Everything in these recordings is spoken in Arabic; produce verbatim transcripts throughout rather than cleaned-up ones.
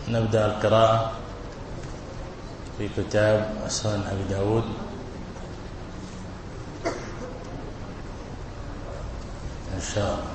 نبدأ القراءة في كتاب سنن أبي داود. إن شاء الله.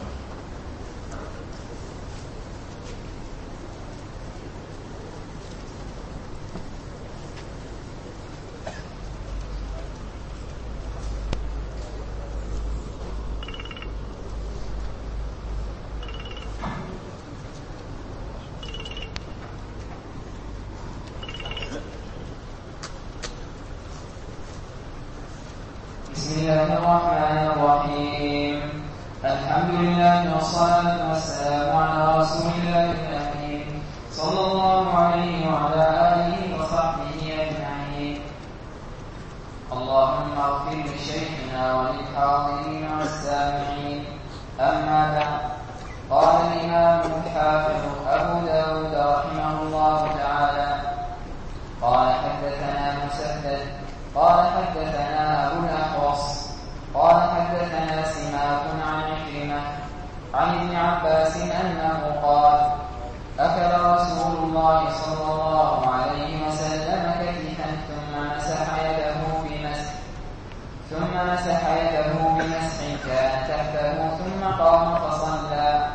بسم الله الرحمن الرحيم. الحمد لله والصلاة والسلام على رسول الله الأمين صلى الله عليه وعلى آله وصحبه أجمعين. اللهم اغفر لشيخنا وللحاضرين والسامعين. أما بعد، قال الإمام الحافظ أبو داود رحمه الله تعالى: قال حدثنا مسدد قال حدثنا أبو الأحوص قال حدثنا سماك عن عكرمة عن ابن عباس أنه قال: أكل رسول الله صلى الله عليه وسلم كتفا ثم مسح يده بمسح ثم مسح يده بمسح كان تحته ثم قام فصلى.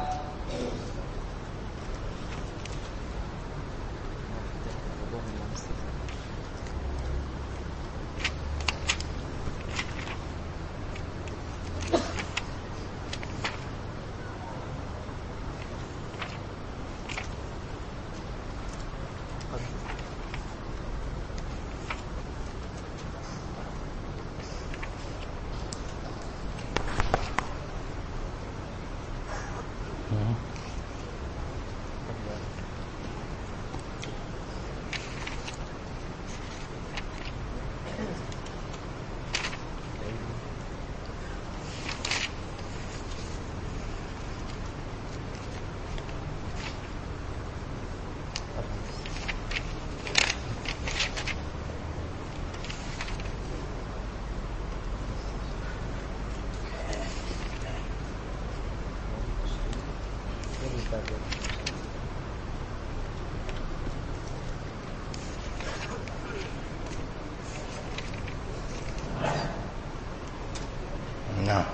نعم.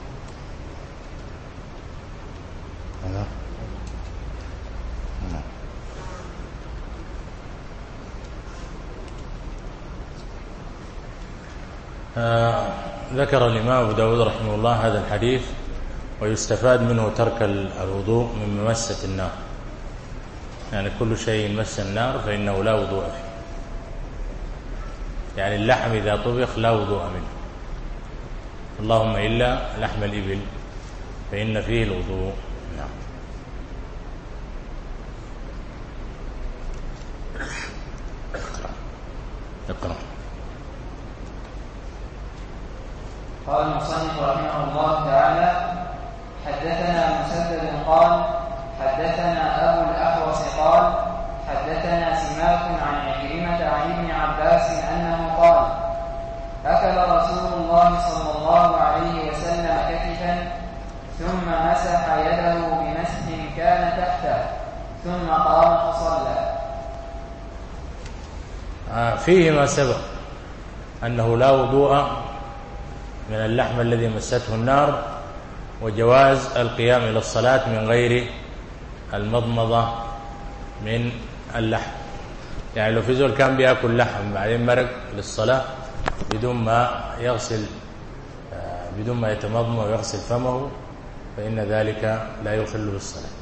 هذا نعم. آه ذكر الإمام أبو داود رحمه الله هذا الحديث، ويستفاد منه ترك الوضوء من ممسة النار. يعني كل شيء مس النار فإنه لا وضوء فيه. يعني اللحم إذا طبخ لا وضوء منه، اللهم إلا لحم الإبل فإن فيه الوضوء. نعم. اقرأ. قال المصنف رحمه الله تعالى: حدثنا مسدد قال حدثنا أبو الأحوص قال حدثنا سماك عن عكرمة عن ابن عباس أنه قال: أكل رسول الله صلى الله عليه وسلم كتفا ثم مسح يده بمسح كان تحته ثم قام فصلى. آه فيه ما سبق أنه لا وضوء من اللحم الذي مسته النار، وجواز القيام إلى الصلاة من غير المضمضة من اللحم. يعني لو في زول كان بيأكل لحم بعدين مرق للصلاة بدون ما يغسل بدون ما يتمضمض ويغسل فمه فإن ذلك لا يخل بالصلاة.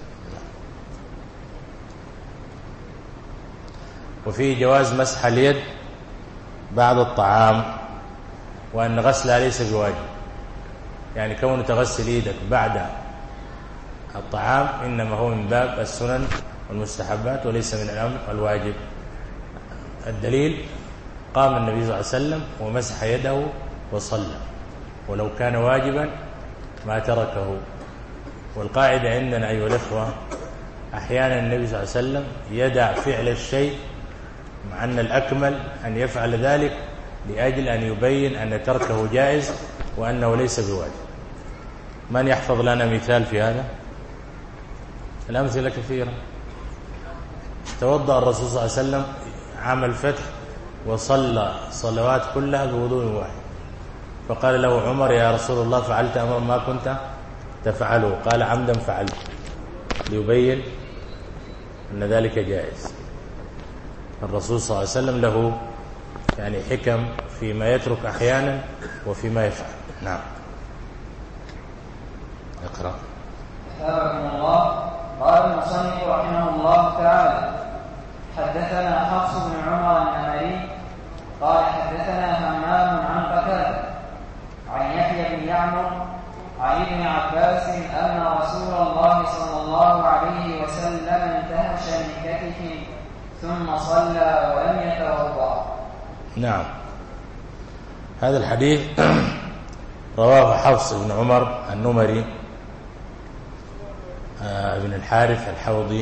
وفيه جواز مسح اليد بعد الطعام، وأن غسلها ليس بواجب. يعني كون تغسل ايدك بعد الطعام إنما هو من باب السنن والمستحبات وليس من الأمر الواجب. الدليل: قام النبي صلى الله عليه وسلم ومسح يده وصلى، ولو كان واجبا ما تركه. والقاعدة عندنا أيها الأخوة: أحيانا النبي صلى الله عليه وسلم يدع فعل الشيء مع أن الأكمل أن يفعل ذلك لأجل أن يبين أن تركه جائز وأنه ليس بواجب. من يحفظ لنا مثال في هذا؟ الأمثلة كثيرة. فتوضأ الرسول صلى الله عليه وسلم عام الفتح وصلى صلوات كلها بوضوء واحد. فقال له عمر يا رسول الله فعلت أمرا ما كنت تفعله؟ قال عمدا فعلت، ليبين أن ذلك جائز. الرسول صلى الله عليه وسلم له يعني حكم فيما يترك أحيانا وفيما يفعل. نعم. اقرأ. أثابكم الله. قال المصنف رحمه الله تعالى: حدثنا حفص بن عمر النمري قال حدثنا همام عن قتادة عن يحيى بن يعمر عن ابن عباس أن رسول الله صلى الله عليه وسلم انتهش من كتف ثم صلى ولم يتوضأ. نعم. هذا الحديث رواه حفص بن عمر النمري ابن الحارث الحوضي،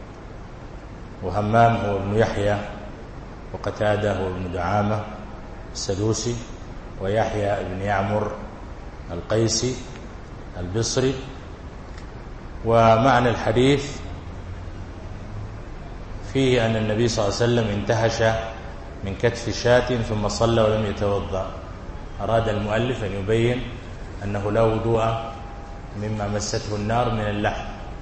وهمام هو ابن يحيى، وقتادة هو ابن دعامة السدوسي، ويحيى ابن يعمر القيسي البصري. ومعنى الحديث فيه أن النبي صلى الله عليه وسلم انتهش من كتف شاة ثم صلى ولم يتوضأ. أراد المؤلف أن يبين أنه لا وضوء مما مسته النار من اللحم،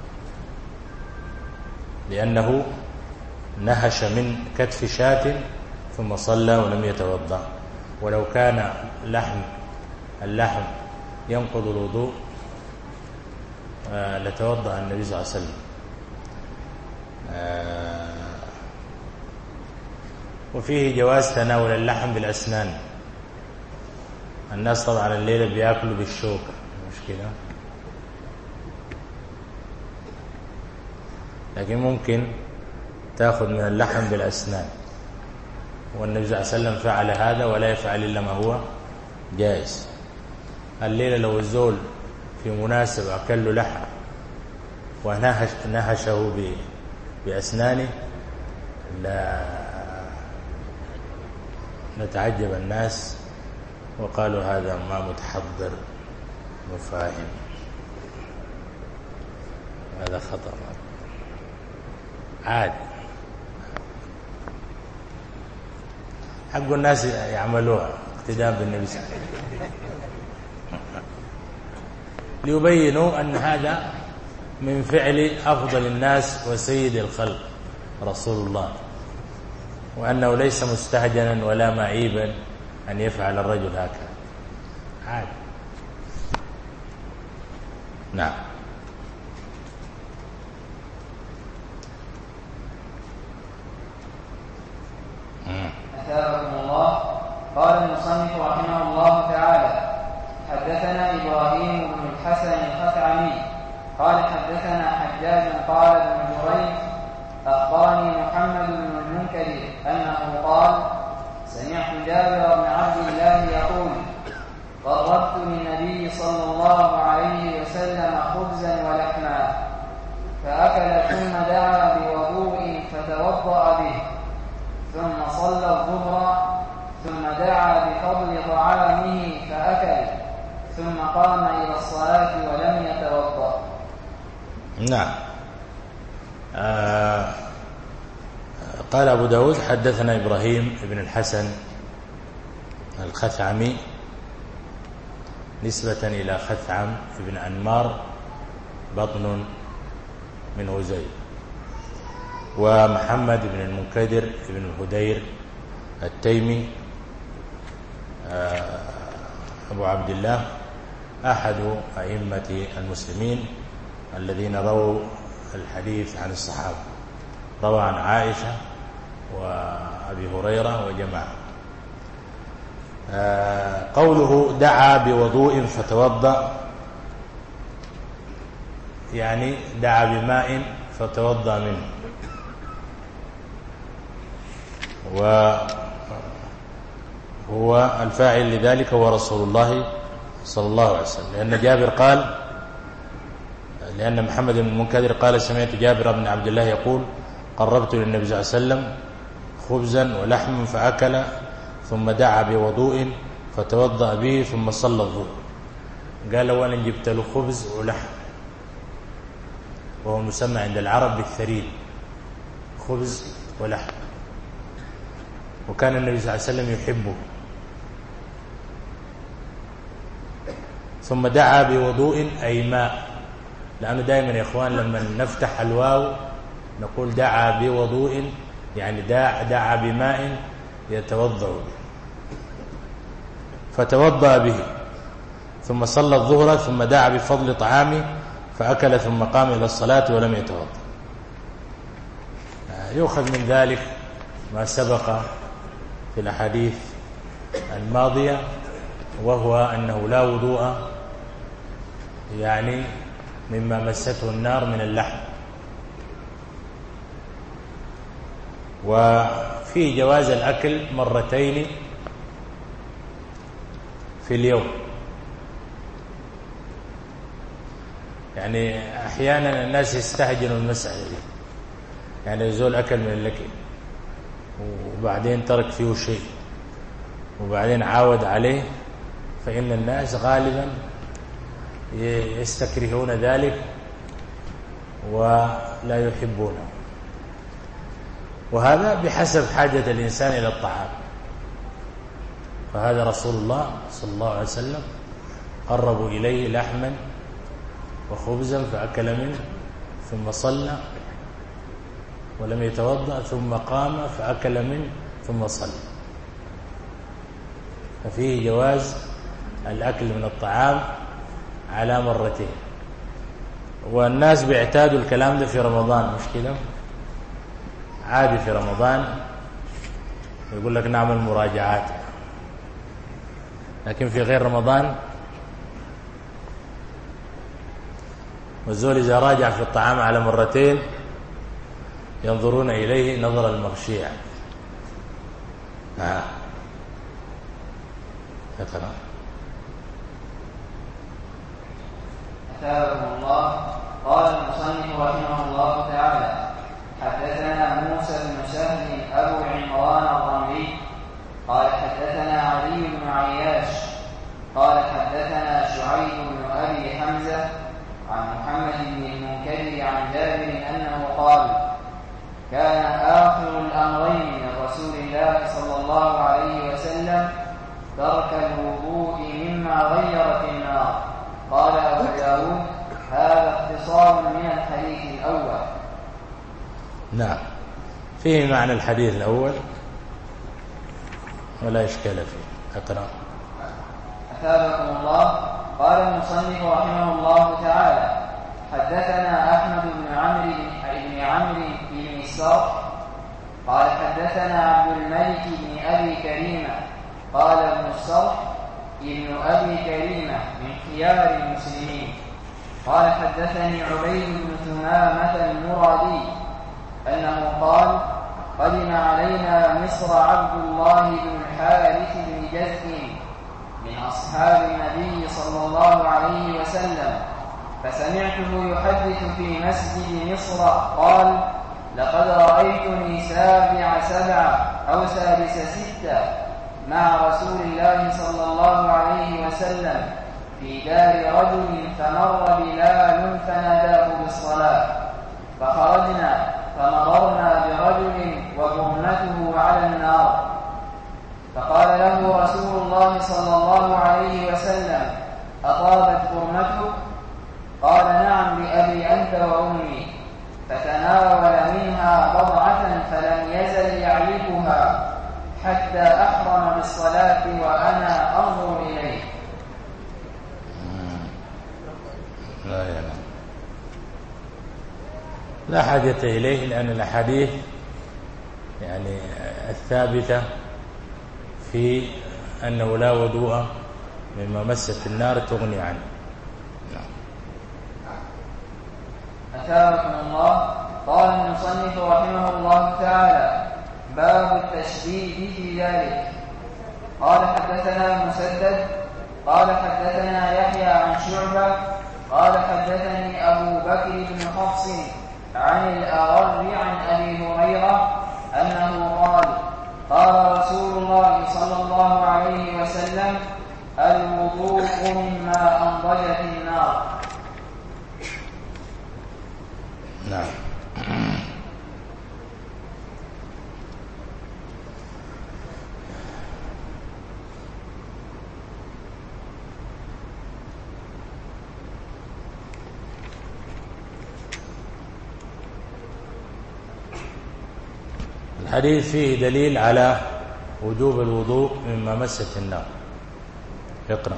لأنه نهش من كتف شاة ثم صلى ولم يتوضأ. ولو كان لحم اللحم ينقض الوضوء آه لتوضأ النبي صلى الله عليه وسلم. آه وفيه جواز تناول اللحم بالأسنان. الناس طبعا الليلة بيأكلوا بالشوكة، مش كده؟ لكن ممكن تأخذ من اللحم بالأسنان، والنبي صلى الله عليه وسلم فعل هذا ولا يفعل إلا ما هو جائز. الليلة لو الزول في مناسبة أكل له لحم ونهش نهشه بأسنانه لا نتعجب الناس وقالوا هذا ما متحضر مفاهم. هذا خطأ عادي، حق الناس يعملوها اقتداء بالنبي صلى الله عليه وسلم، ليبينوا أن هذا من فعل أفضل الناس وسيد الخلق رسول الله، وأنه ليس مستهجنا ولا معيبا أن يفعل الرجل هكذا عادي. نعم. أثابكم الله. قال المصنف رحمه الله تعالى: حدثنا إبراهيم بن الحسن الخثعمي قال حدثنا حجاج قال ابن جريج أخبرني محمد بن المنكدر أنه قال: سمعت جابر بن عبد الله يقول: قربت للنبي صلى الله عليه وسلم خبزا ولحما فأكل ثم دعا بوضوء فتوضأ به ثم صلى الظهر ثم دعا بفضل طعامه فأكل ثم قام إلى الصلاة ولم يتوضأ. نعم. آه قال أبو داود حدثنا إبراهيم بن الحسن الخثعمي نسبة إلى خثعم بن أنمار بطن من هزيل، ومحمد بن المنكدر بن الهدير التيمي أبو عبد الله أحد أئمة المسلمين الذين رووا الحديث عن الصحابة، روى عن عائشة وأبي هريرة وجماعة. قوله دعا بوضوء فتوضأ يعني دعا بماء فتوضأ منه، وهو الفاعل لذلك هو رسول الله صلى الله عليه وسلم، لأن جابر قال لأن محمد بن المنكدر قال: سمعت جابر بن عبد الله يقول: قربت للنبي صلى الله عليه وسلم خبزا ولحما فأكل ثم دعا بوضوء فتوضأ به ثم صلى الظهر. قال: وانا جبت له خبز ولحم، وهو مسمى عند العرب بالثريد، خبز ولحم، وكان النبي صلى الله عليه وسلم يحبه. ثم دعا بوضوء أي ماء، لأنه دائما يا إخوان لما نفتح الواو نقول دعا بوضوء، يعني دعا, دعا بماء يتوضأ به، فتوضأ به ثم صلى الظهر ثم دعا بفضل طعامه فأكل ثم قام إلى الصلاة ولم يتوضأ. يؤخذ من ذلك ما سبق في الأحاديث الماضية، وهو أنه لا وضوء يعني مما مسته النار من اللحم. وفي جواز الأكل مرتين في اليوم، يعني أحيانا الناس يستهجنوا المسألة دي، يعني يزول أكل من الأكل وبعدين ترك فيه شيء وبعدين عاود عليه، فإن الناس غالبا يستكرهون ذلك ولا يحبونه، وهذا بحسب حاجة الإنسان إلى الطعام. فهذا رسول الله صلى الله عليه وسلم قربوا إليه لحما وخبزا فأكل منه ثم صلى ولم يتوضأ ثم قام فأكل منه ثم صلى. ففيه جواز الأكل من الطعام على مرتين، والناس بيعتادوا الكلام ده في رمضان، مش كده؟ عادي في رمضان يقول لك نعمل مراجعات، لكن في غير رمضان والزول إذا راجع في الطعام على مرتين ينظرون إليه نظر المغشية. آه. اقرأ. أثابكم الله. قال المصنف رحمه الله تعالى: حدثنا موسى بن سهل أبو عمران الرملي قال حدثنا علي بن عياش قال حدثنا شعيب بن أبي حمزة عن محمد بن المنكدر عن جابر أنه قال: كان آخر الأمرين من رسول الله صلى الله عليه وسلم ترك الوضوء مما غيرت النار. قال أبو داود: هذا اختصار من الحديث الأول. نعم، فيه معنى الحديث الأول ولا إشكال فيه. أقرأ. أثابكم الله. قال المصنف رحمه الله تعالى: حدثنا أحمد بن عمرو بن عمرو بن السرح قال حدثنا عبد الملك بن أبي كريمة قال ابن السرح ابن أبي كريمة من خيار المسلمين قال حدثني عبيد بن ثمامة المرادي أنه قال: قدم علينا مصر عبد الله بن الحارث بن جذع من أصحاب النبي صلى الله عليه وسلم، فسمعته يحدث في مسجد مصر قال: لقد رأيتني سابع سبعة أو سادس ستة مع رسول الله صلى الله عليه وسلم في دار رجل، فمر بلال فناداه بالصلاة، فخرجنا فمررنا برجل وبرمته على النار، فقال له رسول الله صلى الله عليه وسلم: أطابت برمتك؟ قال: نعم لأبي أنت وأمي. فتناول منها بضعة فلم يزل يعلقها حتى أحرم بالصلاة وأنا أنظر إليه. لا يعلم. لا حاجة إليه، لأن الأحاديث يعني الثابتة في أنه لا وضوء مما مست النار تغني عنه. أثابكم الله. قال المصنف رحمه الله تعالى: باب التشديد في ذلك. قال حدثنا مسدد قال حدثنا يحيى عن شعبة قال حدثني أبو بكر بن حفص عن الأغر عن أبي هريرة أنه قال: قال رسول الله صلى الله عليه وسلم: الوضوء مما أنضجت النار. نعم. الحديث فيه دليل على وجوب الوضوء مما مست النار. اقرأ.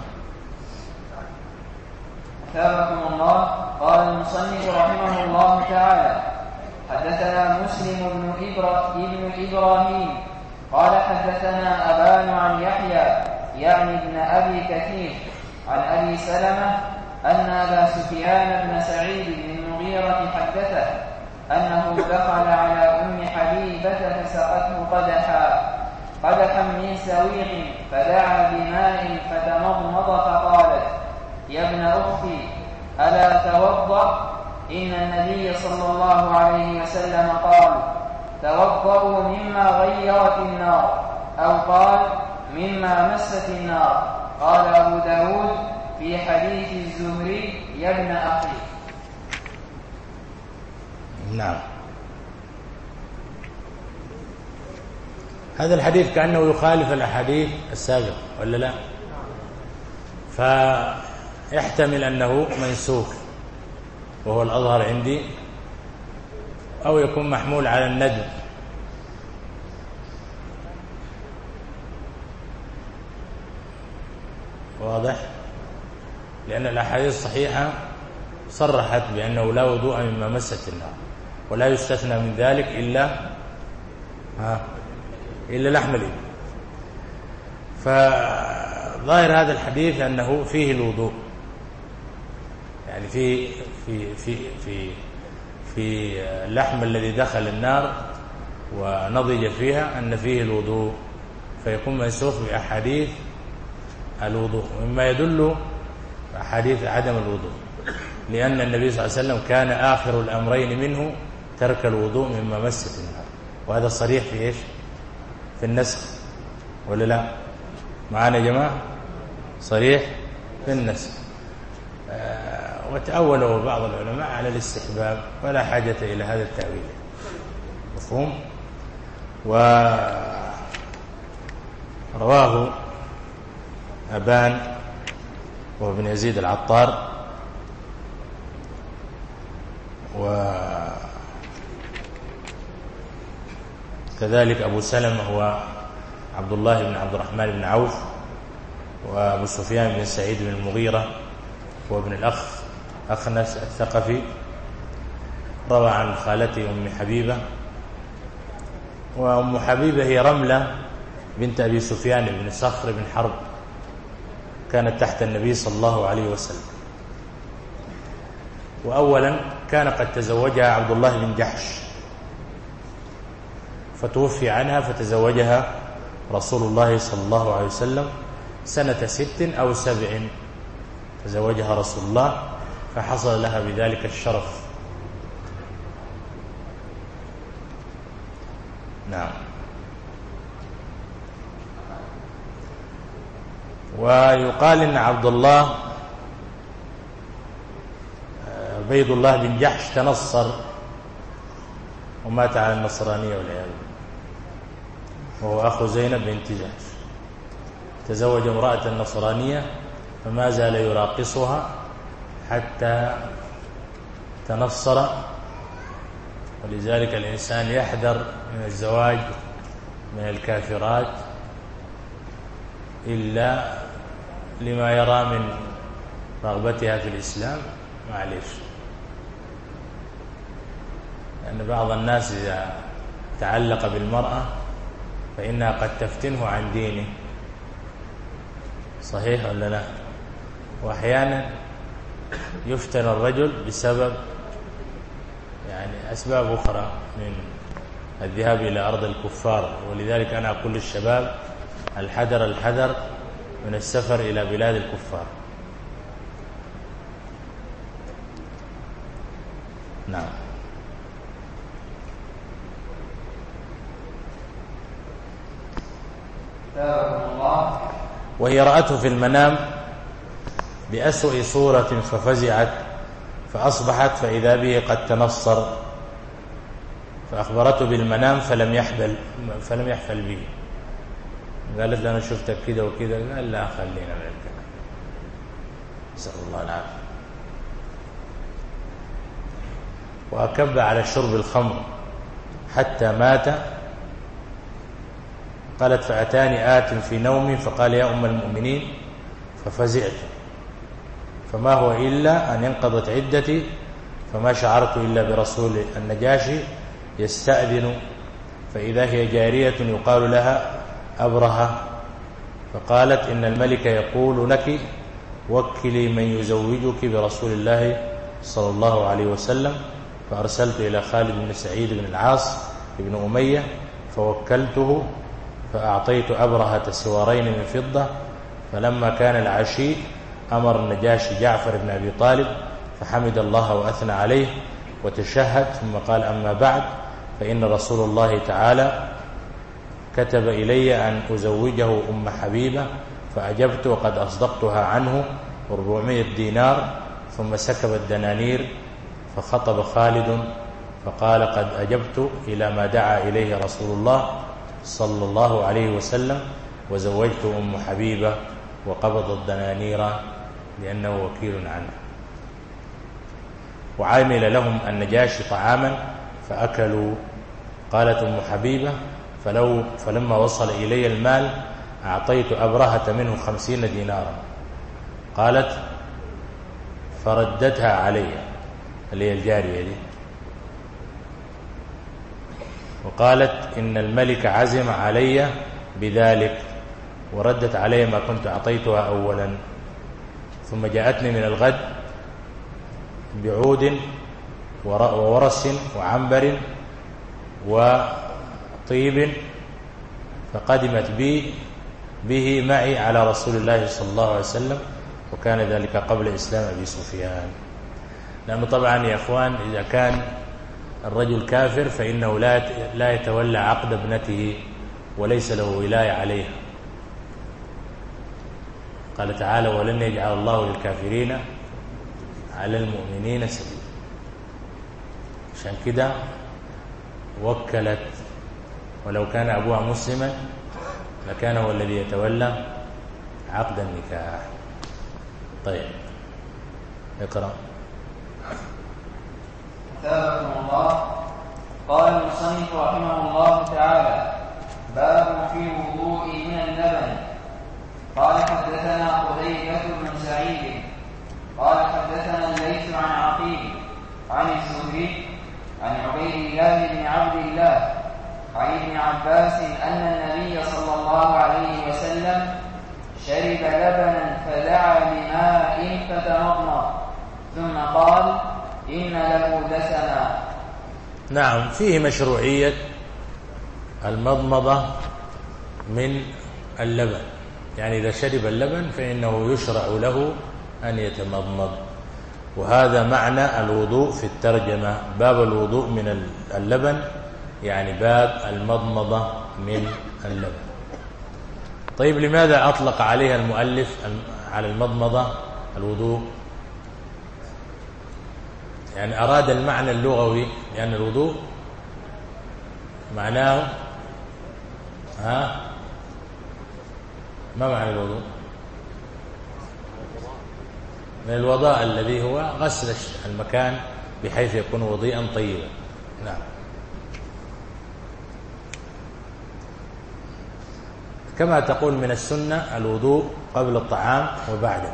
أثابكم الله. قال المصنف رحمه الله تعالى: حدثنا مسلم بن ابن إبراهيم قال حدثنا أبان عن يحيى يعني ابن أبي كثير عن أبي سلمة أن أبا سفيان بن سعيد بن المغيرة حدثه أنه دخل على أم حبيبة فسقته قدحا قدحا من سويق فدعا بماء فتمضمض فقالت: يا ابن أختي ألا توضأ؟ إن النبي صلى الله عليه وسلم قال: توضأوا مما غيرت النار، أو قال: مما مست النار. قال أبو داود في حديث الزهري: يا ابن أخي. نعم. هذا الحديث كأنه يخالف الأحاديث السابقة ولا لا؟ فيحتمل أنه منسوخ وهو الأظهر عندي، أو يكون محمول على الندب. واضح؟ لأن الأحاديث الصحيحة صرحت بأنه لا وضوء مما مست النار، ولا يستثنى من ذلك إلا ها إلا لحم الإبل. فظاهر هذا الحديث أنه فيه الوضوء، يعني في في في في في اللحم الذي دخل النار ونضج فيها أن فيه الوضوء، فيكون منسوخ بأحاديث الوضوء، مما يدل أحاديث عدم الوضوء، لأن النبي صلى الله عليه وسلم كان آخر الأمرين منه ترك الوضوء مما مست النار، وهذا صريح في إيش؟ في النسخ ولا لا؟ معانا يا جماعة؟ صريح في النسخ. آه وتأوله بعض العلماء على الاستحباب، ولا حاجة إلى هذا التأويل. مفهوم؟ ورواه أبان وابن يزيد العطار وكذلك أبو سلمة هو عبد الله بن عبد الرحمن بن عوف، وأبو سفيان بن سعيد بن المغيرة وابن الأخ أخنس الثقفي، روى عن خالته أم حبيبة، وأم حبيبة هي رملة بنت أبي سفيان بن صخر بن حرب، كانت تحت النبي صلى الله عليه وسلم. وأولا كان قد تزوجها عبد الله بن جحش، فتوفي عنها فتزوجها رسول الله صلى الله عليه وسلم سنة ست أو سبع، تزوجها رسول الله فحصل لها بذلك الشرف. نعم. ويقال إن عبد الله عبيد الله بن جحش تنصر ومات على النصرانية والعياذ بالله، وهو أخو زينب بنت جحش، تزوج امرأة نصرانية فما زال يراقصها حتى تنصر. ولذلك الإنسان يحذر من الزواج من الكافرات إلا لما يرى من رغبتها في الإسلام، معليش، لأن بعض الناس إذا تعلق بالمرأة فإنها قد تفتنه عن دينه، صحيح ولا لا؟ وأحيانا يفتن الرجل بسبب يعني أسباب أخرى من الذهاب إلى أرض الكفار. ولذلك أنا أقول للشباب: الحذر الحذر من السفر إلى بلاد الكفار. نعم. وهي رأته في المنام بأسوأ صورة ففزعت فأصبحت فإذا به قد تنصر، فأخبرته بالمنام فلم يحبل فلم يحفل به. قالت له: أنا شفتك كده وكده. قال: لا، خلينا من الكلام. نسأل الله العافية. وأكب على شرب الخمر حتى مات قالت فأتاني آت في نومي فقال يا أم المؤمنين ففزعت، فما هو إلا أن انقضت عدتي فما شعرت إلا برسول النجاشي يستأذن، فإذا هي جارية يقال لها أبرهة، فقالت إن الملك يقول لك وكلي من يزوجك برسول الله صلى الله عليه وسلم، فأرسلت إلى خالد بن سعيد بن العاص بن أمية فوكلته، فأعطيت أبرهة سوارين من فضة، فلما كان العشي أمر النجاشي جعفر بن أبي طالب فحمد الله وأثنى عليه وتشهد، ثم قال أما بعد فإن رسول الله تعالى كتب إلي أن أزوجه أم حبيبة، فأجبت وقد أصدقتها عنه أربعمائة دينار، ثم سكب الدنانير فخطب خالد فقال قد أجبت إلى ما دعا إليه رسول الله صلى الله عليه وسلم، وزوجت أم حبيبة وقبض الدنانير لأنه وكيل عنه. وعامل لهم النجاشي طعاما فأكلوا. قالت أم حبيبة فلو فلما وصل إلي المال أعطيت أبرهة منه خمسين دينارا. قالت فردتها علي، اللي هي الجارية دي، وقالت إن الملك عزم علي بذلك، وردت علي ما كنت أعطيتها أولا. ثم جاءتني من الغد بعود وورس وعنبر وطيب، فقدمت بي به معي على رسول الله صلى الله عليه وسلم، وكان ذلك قبل إسلام أبي سفيان. لأنه طبعا يا أخوان إذا كان الرجل كافر فإنه لا لا يتولى عقد ابنته وليس له ولاية عليها. قال تعالى ولن يجعل الله للكافرين على المؤمنين سبيلا. عشان كده وكلت، ولو كان أبوها مسلما لكان هو الذي يتولى عقد النكاح. طيب اقرأ. أثابكم الله. قال المصنف رحمه الله تعالى باب في الوضوء من اللبن. قال حدثنا قتيبة بن سعيد قال حدثنا الليث عن عقيل عن الزهري عن عبيد الله بن عبد الله عن ابن عباس أن النبي صلى الله عليه وسلم شرب لبنا فدعا بماء فتمضمض ثم قال إن له دسما. نعم، فيه مشروعية المضمضة من اللبن، يعني إذا شرب اللبن فإنه يشرع له أن يتمضمض. وهذا معنى الوضوء في الترجمة، باب الوضوء من اللبن، يعني باب المضمضة من اللبن. طيب لماذا أطلق عليها المؤلف على المضمضة الوضوء؟ يعني أراد المعنى اللغوي، لأن الوضوء معناه ها ما معنى الوضوء؟ من الوضاء الذي هو غسل المكان بحيث يكون وضيئا طيبا. نعم. كما تقول من السنة الوضوء قبل الطعام وبعده،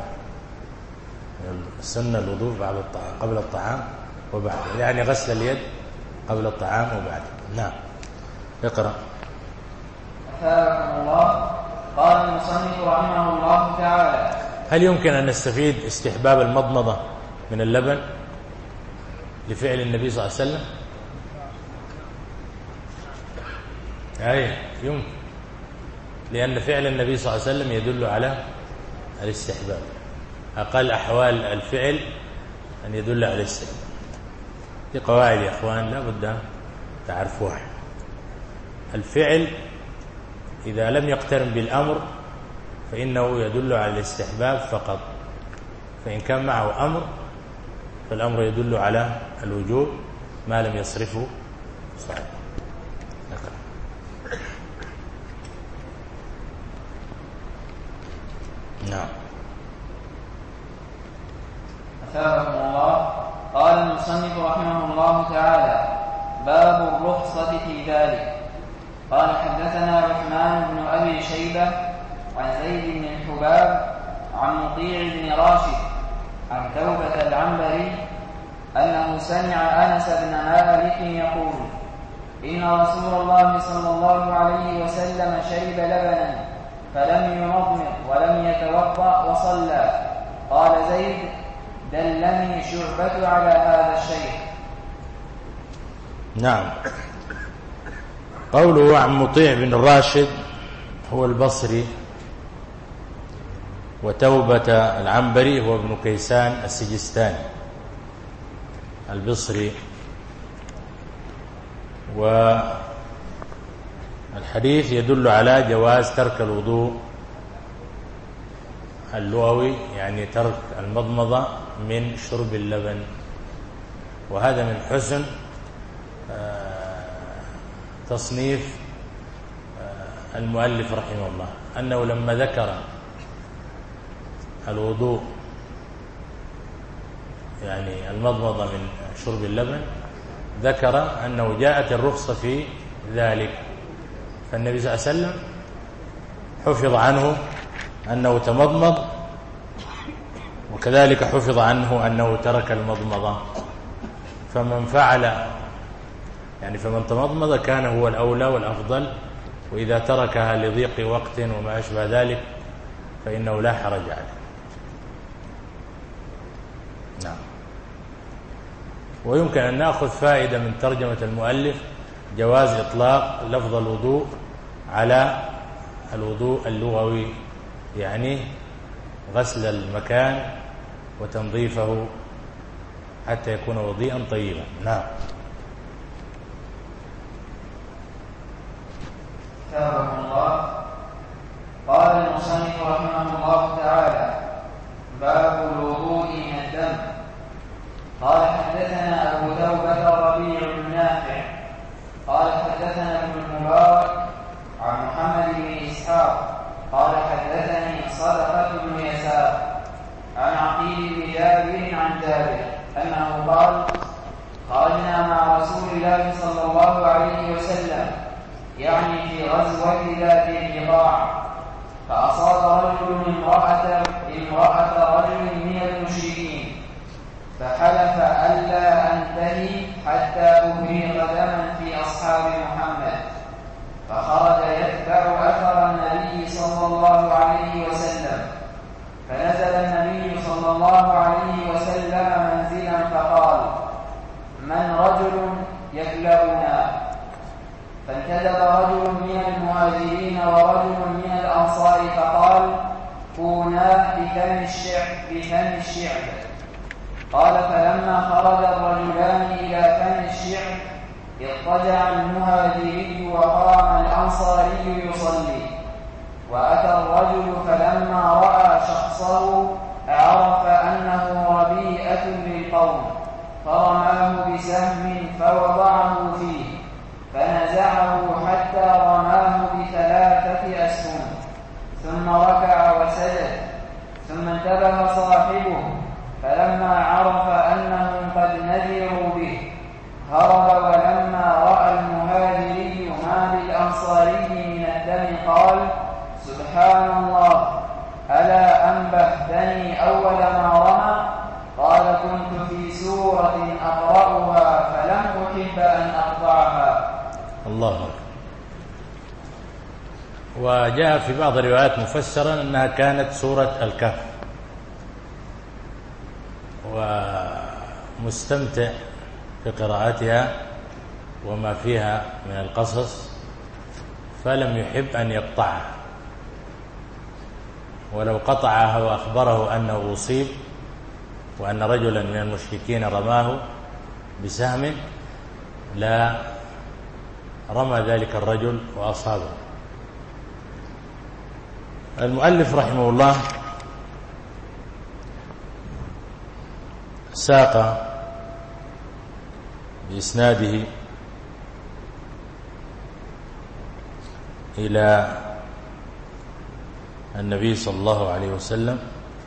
السنة الوضوء بعد الطعام قبل الطعام وبعده، يعني غسل اليد قبل الطعام وبعده. نعم. اقرأ. أثابكم الله. قال المصنف رحمه الله تعالى هل يمكن أن نستفيد استحباب المضمضة من اللبن لفعل النبي صلى الله عليه وسلم؟ أي يمكن، لأن فعل النبي صلى الله عليه وسلم يدل على الاستحباب. أقل أحوال الفعل أن يدل على الاستحباب. دي قواعد يا أخوان لا بد تعرفوها. الفعل إذا لم يقترن بالأمر فإنه يدل على الاستحباب فقط، فإن كان معه أمر فالأمر يدل على الوجوب ما لم يصرفه صحيح. نعم. أثابكم الله. قال المصنف رحمه الله تعالى باب الرخصة في ذلك. قال حدثنا عثمان بن أبي شيبة عن زيد بن الحباب عن مطيع بن راشد عن توبة العنبري أنه سمع أنس بن مالك يقول إن رسول الله صلى الله عليه وسلم شرب لبنا فلم يمضمض ولم يتوضأ وصلى. قال زيد دلني شعبة على هذا الشيخ. نعم. قوله عن مطيع بن الراشد هو البصري، وتوبة العنبري هو ابن كيسان السجستاني البصري. والحديث يدل على جواز ترك الوضوء اللغوي، يعني ترك المضمضة من شرب اللبن، وهذا من حسن تصنيف المؤلف رحمه الله، أنه لما ذكر الوضوء يعني المضمضة من شرب اللبن ذكر أنه جاءت الرخصة في ذلك، فالنبي صلى الله عليه وسلم حفظ عنه أنه تمضمض، وكذلك حفظ عنه أنه ترك المضمضة، فمن فعل يعني فمن تمضمض كان هو الأولى والأفضل، وإذا تركها لضيق وقت وما أشبه ذلك فإنه لا حرج عليه. نعم. ويمكن أن نأخذ فائدة من ترجمة المؤلف جواز إطلاق لفظ الوضوء على الوضوء اللغوي، يعني غسل المكان وتنظيفه حتى يكون وضيئا طيبا. نعم. كتابه الله. قال المصنف رحمه الله تعالى باب الوضوء من الدم. قال حدثنا أبو توبة الربيع بن نافع قال حدثنا ابن المبارك عن محمد بن إسحاق قال حدثني صدقة بن يسار عن عقيل بن جابر عن جابر أنه قال خرجنا مع رسول الله صلى الله عليه وسلم يعني في غزوة ذات الرقاع، فأصاب رجل امرأة امرأة رجل من المشركين، فحلف ألا أنتهي حتى أهريق دما في أصحاب محمد، فخرج يتبع أثر النبي صلى الله عليه وسلم، فنزل النبي صلى الله عليه وسلم منزلا فقال من رجل يكلأنا؟ فانتدب رجل من المهاجرين ورجل من الأنصار فقال كونا بفم الشعب بفم الشعب. قال فلما خرج الرجلان إلى فم الشعب اضطجع المهاجري وقام الأنصاري يصلي، وأتى الرجل فلما رأى شخصه عرف أنه ربيئة للقوم، فرماه بسهم فوضعه فيه فنزعه حتى رماه بثلاثة أسهم، ثم ركع وسجد، ثم انتبه صاحبه فلما عرف أنهم قد نذروا به هرب، ولما رأى المهاجري ما بالأنصاري من الدم قال سبحان الله ألا أنبهتني أول ما رمى؟ قال كنت في سورة أقرأها فلم أحب أن أقطعها. الله أكبر. وجاء في بعض الروايات مفسرا أنها كانت سورة الكهف، ومستمتع في قراءتها وما فيها من القصص، فلم يحب أن يقطعها، ولو قطعها وأخبره أنه أصيب وأن رجلا من المشركين رماه بسهم لا رمى ذلك الرجل وأصابه. المؤلف رحمه الله ساق بإسناده إلى النبي صلى الله عليه وسلم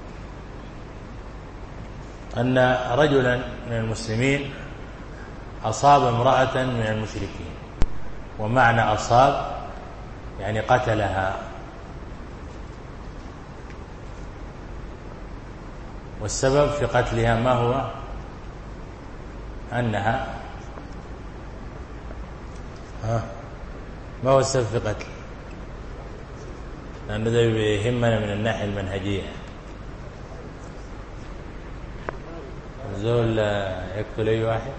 أن رجلا من المسلمين أصاب امرأة من المشركين، ومعنى أصاب يعني قتلها. والسبب في قتلها ما هو؟ أنها ها ما هو السبب في قتل؟ لأنه ده يهمنا من الناحية المنهجية. زول يقتل أي واحد.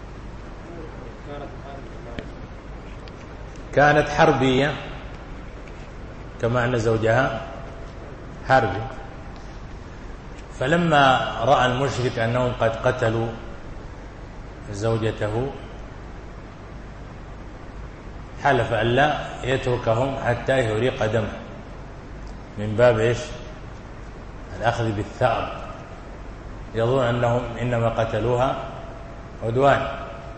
كانت حربية كما أن زوجها حربي، فلما رأى المشرك أنهم قد قتلوا زوجته حلف أن لا يتركهم حتى يهريق دمه، من باب إيش؟ الأخذ بالثأر، يظن أنهم إنما قتلوها عدوان.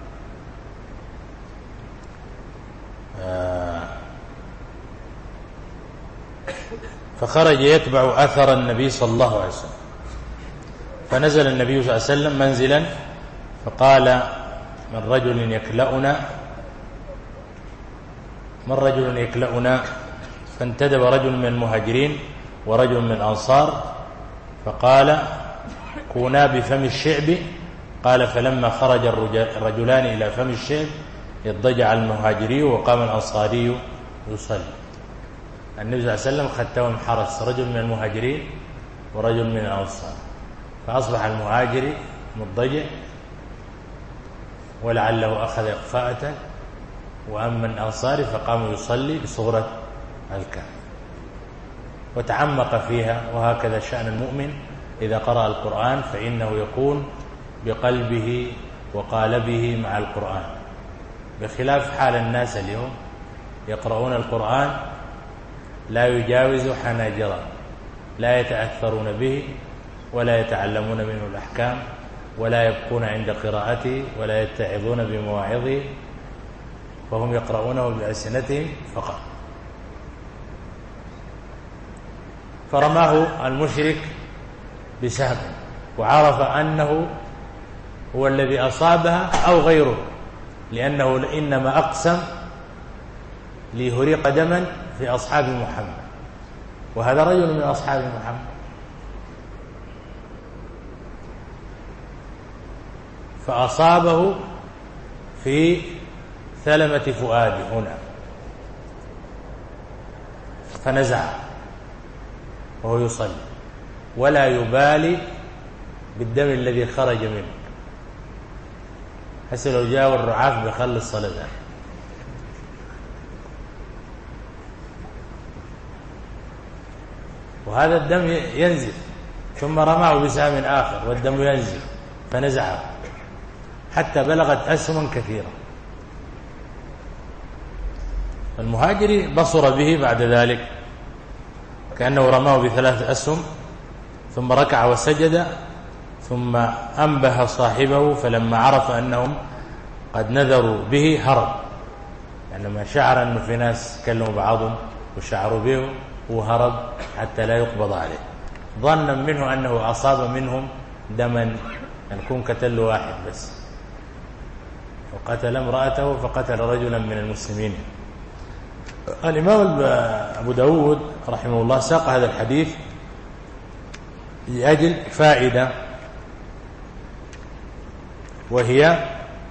فخرج يتبع أثر النبي صلى الله عليه وسلم، فنزل النبي صلى الله عليه وسلم منزلا فقال: من رجل يكلأنا من رجل يكلأنا فانتدب رجل من المهاجرين ورجل من الأنصار فقال: كونا بفم الشعب. قال: فلما خرج الرجلان إلى فم الشعب اضطجع المهاجري وقام الأنصاري يصلي. النبي صلى الله عليه وسلم ختهم حرس، رجل من المهاجرين ورجل من الأنصار، فأصبح المهاجري مضطجع ولعله أخذ إقفاءة، وأما الأنصاري فقام يصلي بصورة الكهف وتعمق فيها. وهكذا شأن المؤمن إذا قرأ القرآن فإنه يكون بقلبه وقالبه مع القرآن، بخلاف حال الناس اليوم يقرؤون القرآن لا يجاوز حناجرهم، لا يتأثرون به ولا يتعلمون منه الأحكام ولا يبقون عند قراءته ولا يتعظون بمواعظه، فهم يقرؤونه بألسنتهم فقط. فرماه المشرك بسهم وعرف أنه هو الذي أصابها أو غيره، لأنه إنما أقسم ليهريق دما في أصحاب محمد، وهذا رجل من أصحاب محمد. فأصابه في ثلمة فؤاده هنا فنزع وهو يصلي ولا يبالي بالدم الذي خرج منه، حتى لو جاء الرعاف بخل الصلاة. وهذا الدم ينزل، ثم رماه بسهم آخر والدم ينزل فنزعه حتى بلغت أسهم كثيرة. المهاجري بصر به بعد ذلك كأنه رماه بثلاث أسهم، ثم ركع وسجد، ثم أنبه صاحبه، فلما عرف أنهم قد نذروا به هرب، يعني لما شعر أنه في ناس كلموا بعضهم وشعروا به وهرب حتى لا يقبض عليه، ظنا منه أنه أصاب منهم دما يكون قتل واحد بس، وقتل امرأته فقتل رجلا من المسلمين. الإمام أبو داود رحمه الله ساق هذا الحديث لأجل فائدة، وهي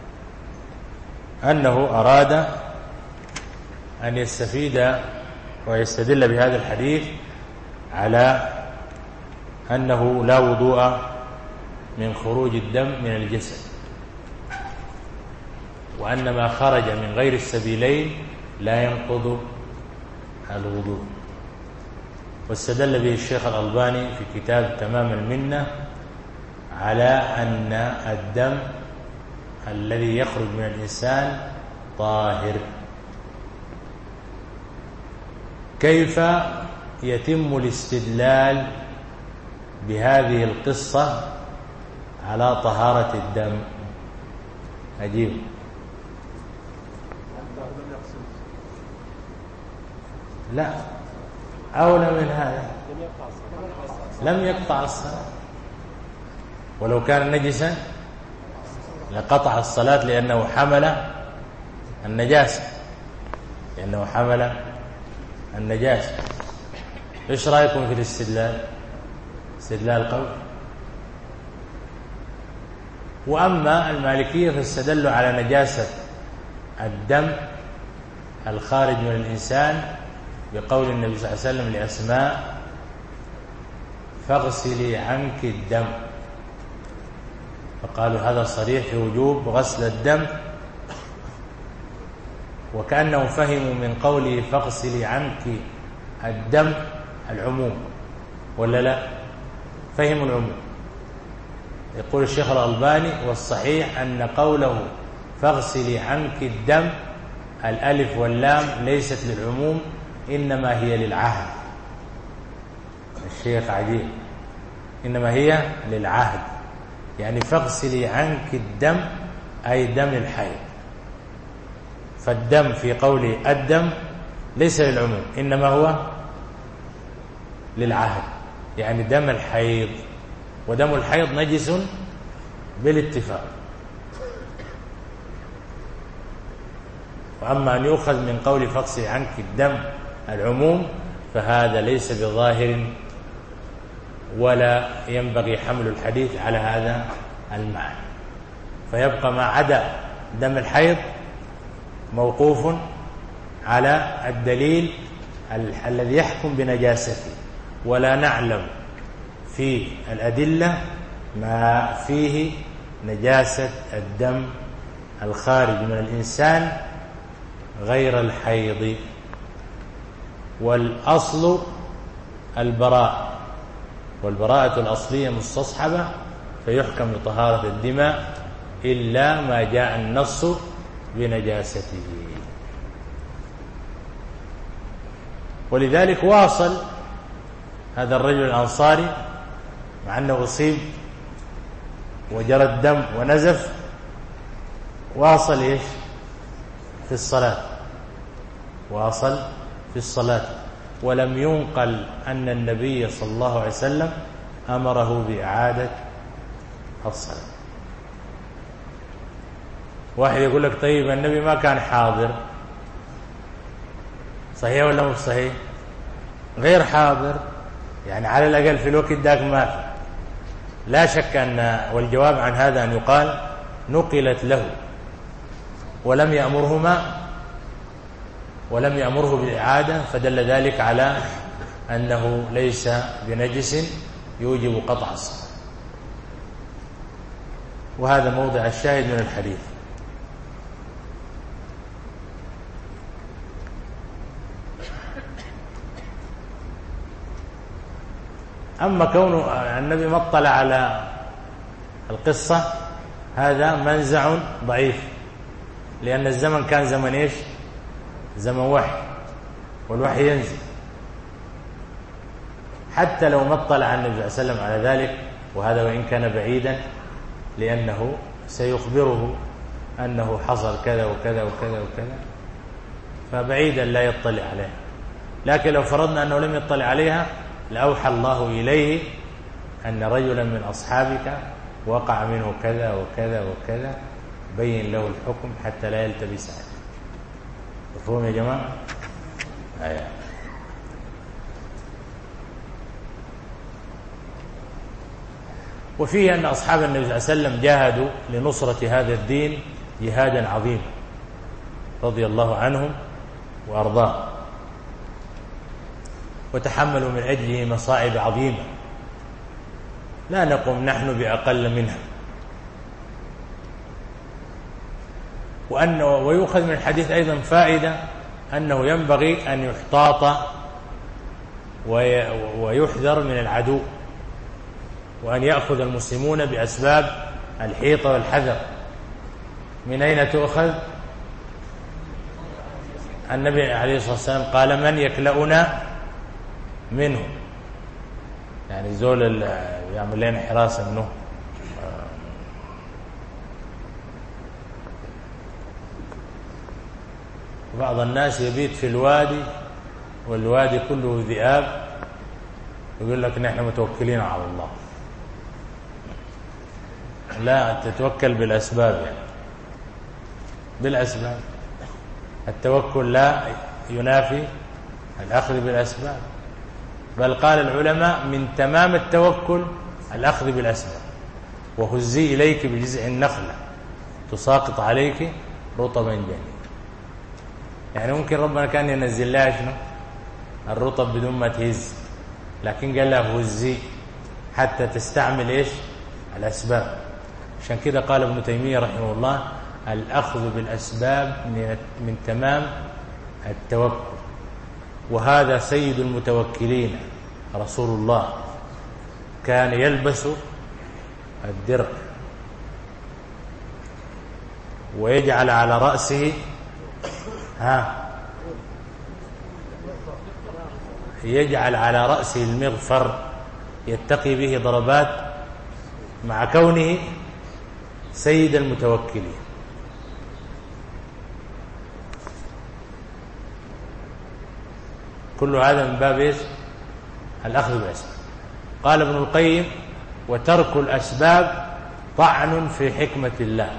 أنه أراد أن يستفيد ويستدل بهذا الحديث على أنه لا وضوء من خروج الدم من الجسد، وأن ما خرج من غير السبيلين لا ينقض الوضوء. واستدل به الشيخ الألباني في كتاب تمام المنة على أن الدم الذي يخرج من الإنسان طاهر. كيف يتم الاستدلال بهذه القصة على طهارة الدم؟ عجيب. لا، أولى من هذا، لم يقطع الصلاة، ولو كان نجسا لقطع الصلاة لأنه حمل النجاسة. لأنه حمل النجاسة. إيش رأيكم في الاستدلال؟ استدلال قوي. وأما المالكية فاستدلوا على نجاسة الدم الخارج من الإنسان بقول النبي صلى الله عليه وسلم لأسماء: فاغسلي عنك الدم. فقالوا هذا صريح في وجوب غسل الدم، وكأنهم فهموا من قوله فاغسلي عنك الدم العموم، ولا لا؟ فهموا العموم. يقول الشيخ الألباني: والصحيح أن قوله فاغسلي عنك الدم الألف واللام ليست للعموم، إنما هي للعهد. الشيخ عجيب، إنما هي للعهد، يعني فاغسلي عنك الدم أي دم الحيض. فالدم في قوله الدم ليس للعموم، إنما هو للعهد، يعني دم الحيض، ودم الحيض نجس بالاتفاق. وأما أن يؤخذ من قول فاغسلي عنك الدم العموم فهذا ليس بظاهر، ولا ينبغي حمل الحديث على هذا المعنى، فيبقى ما عدا دم الحيض موقوف على الدليل الذي يحكم بنجاسته، ولا نعلم في الأدلة ما فيه نجاسة الدم الخارج من الإنسان غير الحيض. والأصل البراءة، والبراءة الأصلية مستصحبة، فيحكم بطهارة الدماء إلا ما جاء النص بنجاسته. ولذلك واصل هذا الرجل الأنصاري مع أنه أصيب وجرى الدم ونزف، واصل إيش في الصلاة، واصل في الصلاة، ولم ينقل أن النبي صلى الله عليه وسلم أمره بإعادة الصلاة. واحد يقول لك طيب النبي ما كان حاضر، صحيح ولا مش صحيح؟ غير حاضر، يعني على الأقل في الوقت ذاك ما في. لا شك أن، والجواب عن هذا أن يقال نقلت له ولم يأمرهما ولم يأمره بالإعادة، فدل ذلك على أنه ليس بنجس يوجب قطع الصلاة. وهذا موضع الشاهد من الحديث. أما كون النبي ما اطلع على القصة هذا منزع ضعيف، لأن الزمن كان زمن إيش؟ زمن وحي، والوحي ينزل. حتى لو ما اطلع النبي صلى الله عليه وسلم على ذلك، وهذا وإن كان بعيدا، لأنه سيخبره أنه حصل كذا وكذا وكذا وكذا، فبعيدا لا يطلع عليها. لكن لو فرضنا أنه لم يطلع عليها لأوحى الله إليه أن رجلا من أصحابك وقع منه كذا وكذا وكذا، بين له الحكم حتى لا يلتبس عليه. مفهوم يا جماعة؟ أيوة. وفيه أن أصحاب النبي صلى الله عليه وسلم جاهدوا لنصرة هذا الدين جهادا عظيما رضي الله عنهم وأرضاهم، وتحملوا من أجله مصائب عظيمة لا نقوم نحن بأقل منها. وأنه ويؤخذ من الحديث أيضا فائدة أنه ينبغي أن يحتاط ويحذر من العدو، وأن يأخذ المسلمون بأسباب الحيطة والحذر. من أين تؤخذ؟ النبي عليه الصلاة والسلام قال من يكلأنا منه، يعني زول يعمل لنا حراسة منه. بعض الناس يبيت في الوادي والوادي كله ذئاب، يقول لك نحن متوكلين على الله. لا، تتوكل بالأسباب، يعني بالأسباب. التوكل لا ينافي الأخذ بالأسباب، بل قال العلماء من تمام التوكل الأخذ بالأسباب. وهزي إليك بجذع النخلة تساقط عليك رطبا جنيا. يعني ممكن ربنا كان ينزل لها شنو الرطب بدون ما تهز، لكن قال لها هزي حتى تستعمل إيش الأسباب. عشان كده قال ابن تيمية رحمه الله الأخذ بالأسباب من تمام التوكل. وهذا سيد المتوكلين رسول الله، كان يلبس الدرع ويجعل على رأسه ها يجعل على رأسه المغفر يتقي به ضربات، مع كونه سيد المتوكلين. كل هذا من باب ايش الأخذ بالأسباب. قال ابن القيم وترك الأسباب طعن في حكمة الله.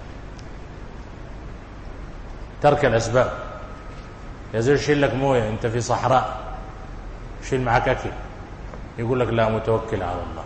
ترك الأسباب، يزول شيل لك مويه انت في صحراء، شيل معك أكل، يقول لك لا متوكل على الله،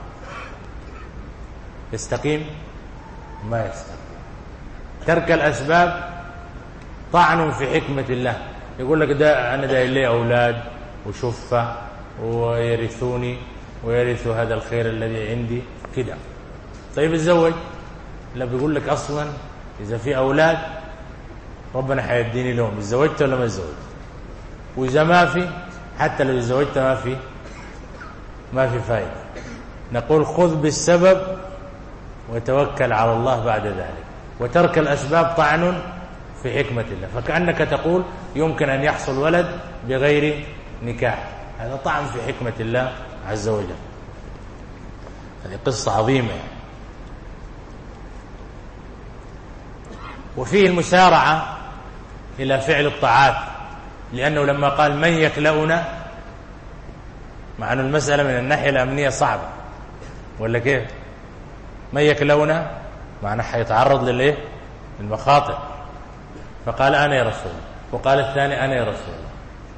يستقيم؟ ما يستقيم. ترك الأسباب طعن في حكمة الله. يقول لك ده أنا داير لي أولاد وشفة ويرثوني ويرثوا هذا الخير الذي عندي كده. طيب الزوج، لا بيقول لك أصلا إذا في أولاد ربنا حيديني لهم، الزوجت ولا ما الزوجت؟ وإذا ما في، حتى لو الزوجت ما في ما في فائدة. نقول خذ بالسبب وتوكل على الله بعد ذلك. وترك الأسباب طعن في حكمة الله، فكأنك تقول يمكن أن يحصل ولد بغير نكاح، هذا طعن في حكمة الله عز وجل. هذه قصة عظيمة يعني. وفيه المسارعة إلى فعل الطاعات، لأنه لما قال من يكلؤنا، مع أن المسألة من الناحية الأمنية صعبة ولا كيف؟ من يكلؤنا معناه حيتعرض للإيه؟ للمخاطر. فقال أنا يا رسول الله، وقال الثاني أنا يا رسول الله.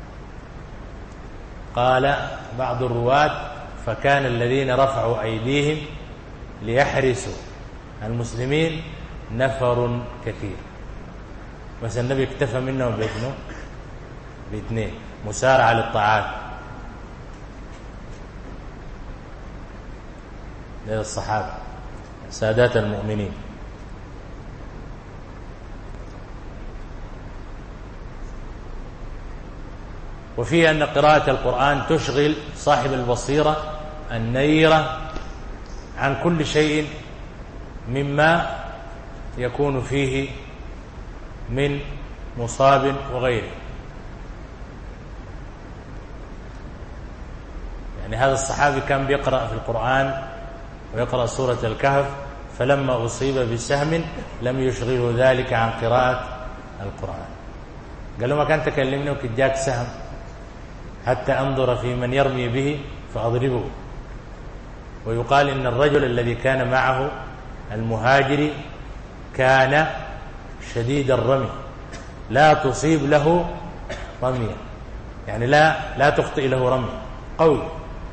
قال بعض الرواة فكان الذين رفعوا أيديهم ليحرسوا المسلمين نفر كثير، بس النبي اكتفى منهم باثنين باثنين مسارعة للطاعات. هذا الصحابة سادات المؤمنين. وفيه أن قراءة القرآن تشغل صاحب البصيرة النيرة عن كل شيء مما يكون فيه من مصاب وغيره. يعني هذا الصحابي كان بيقرأ في القرآن ويقرأ سورة الكهف، فلما أصيب بسهم لم يشغله ذلك عن قراءة القرآن. قال له ما كان تكلمني وكجاك سهم حتى أنظر في من يرمي به فأضربه. ويقال إن الرجل الذي كان معه المهاجري كان شديد الرمي، لا تصيب له رميا، يعني لا لا تخطئ له رمي قوي.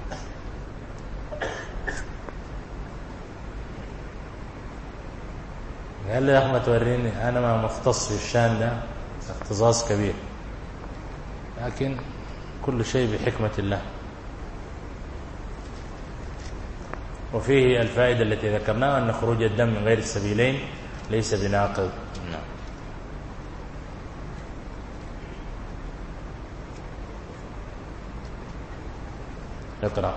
قال له يا أخي ما توريني، أنا ما مختص في الشان ده اختصاص كبير، لكن كل شيء بحكمة الله. وفيه الفائدة التي ذكرناها أن خروج الدم من غير السبيلين ليس بناقض. نعم. اقرأ.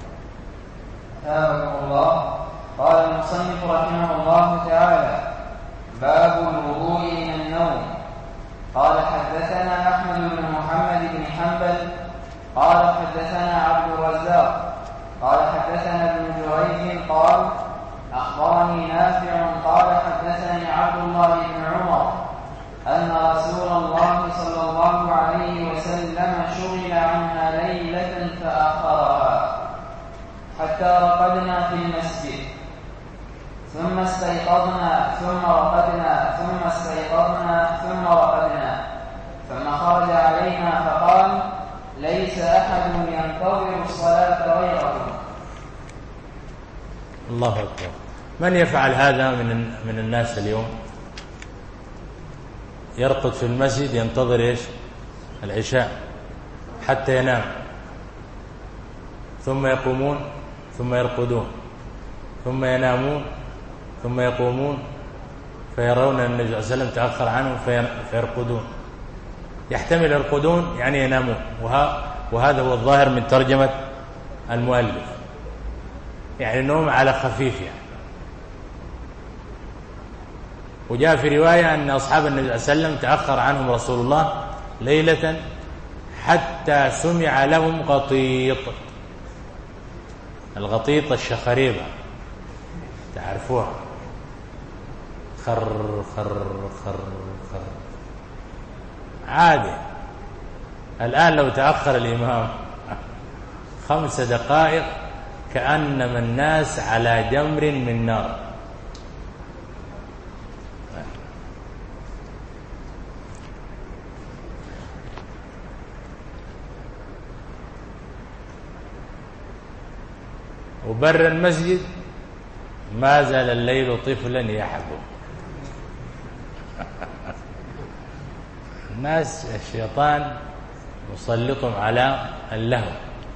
حفظه الله. قال المصنف رحمه الله تعالى: باب الوضوء من النوم. قال حدثنا أحمد بن محمد بن حنبل قال حدثنا عبد الرزاق قال حدثنا ابن جريج قال أخبرني نافع قال حدثني عبد الله بن عمر أن رسول الله صلى الله عليه وسلم شغل عنها ليلة فأخرها حتى رقدنا في المسجد، ثم استيقظنا ثم رقدنا ثم استيقظنا ثم رقدنا، ثم خرج علينا فقال: ليس أحد ينتظر الصلاة غيركم. الله أكبر. من يفعل هذا من من الناس اليوم؟ يرقد في المسجد ينتظر ايش؟ العشاء حتى ينام، ثم يقومون ثم يرقدون، ثم ينامون ثم يقومون، فيرون أن النبي صلى الله عليه وسلم تأخر عنهم فيرقدون. يحتمل يرقدون يعني ينامون، وهذا هو الظاهر من ترجمة المؤلف، يعني النوم على خفيف يعني. وجاء في رواية أن أصحاب النبي صلى الله عليه وسلم تأخر عنهم رسول الله ليلة حتى سمع لهم غطيط. الغطيط الشخريبة تعرفوها، خر خر خر خر عادي. الآن لو تأخر الإمام خمس دقائق كأنما الناس على جمر من نار. وبر المسجد ما زال الليل طفلا يحبو. الناس الشيطان مسلطهم على اللهو.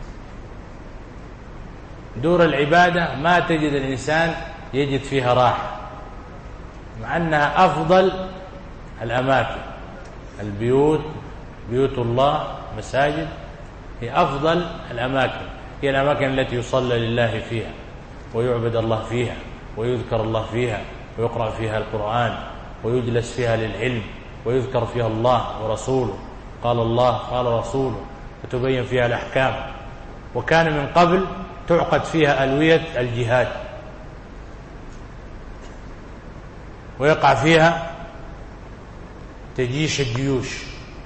دور العبادة ما تجد الإنسان يجد فيها راحة، مع أنها أفضل الأماكن. البيوت، بيوت الله، مساجد، هي أفضل الأماكن، هي الأماكن التي يصلى لله فيها ويعبد الله فيها ويذكر الله فيها ويقرأ فيها القرآن ويجلس فيها للعلم ويذكر فيها الله ورسوله، قال الله قال رسوله، وتبين فيها الأحكام. وكان من قبل تعقد فيها ألوية الجهاد، ويقع فيها تجيش الجيوش.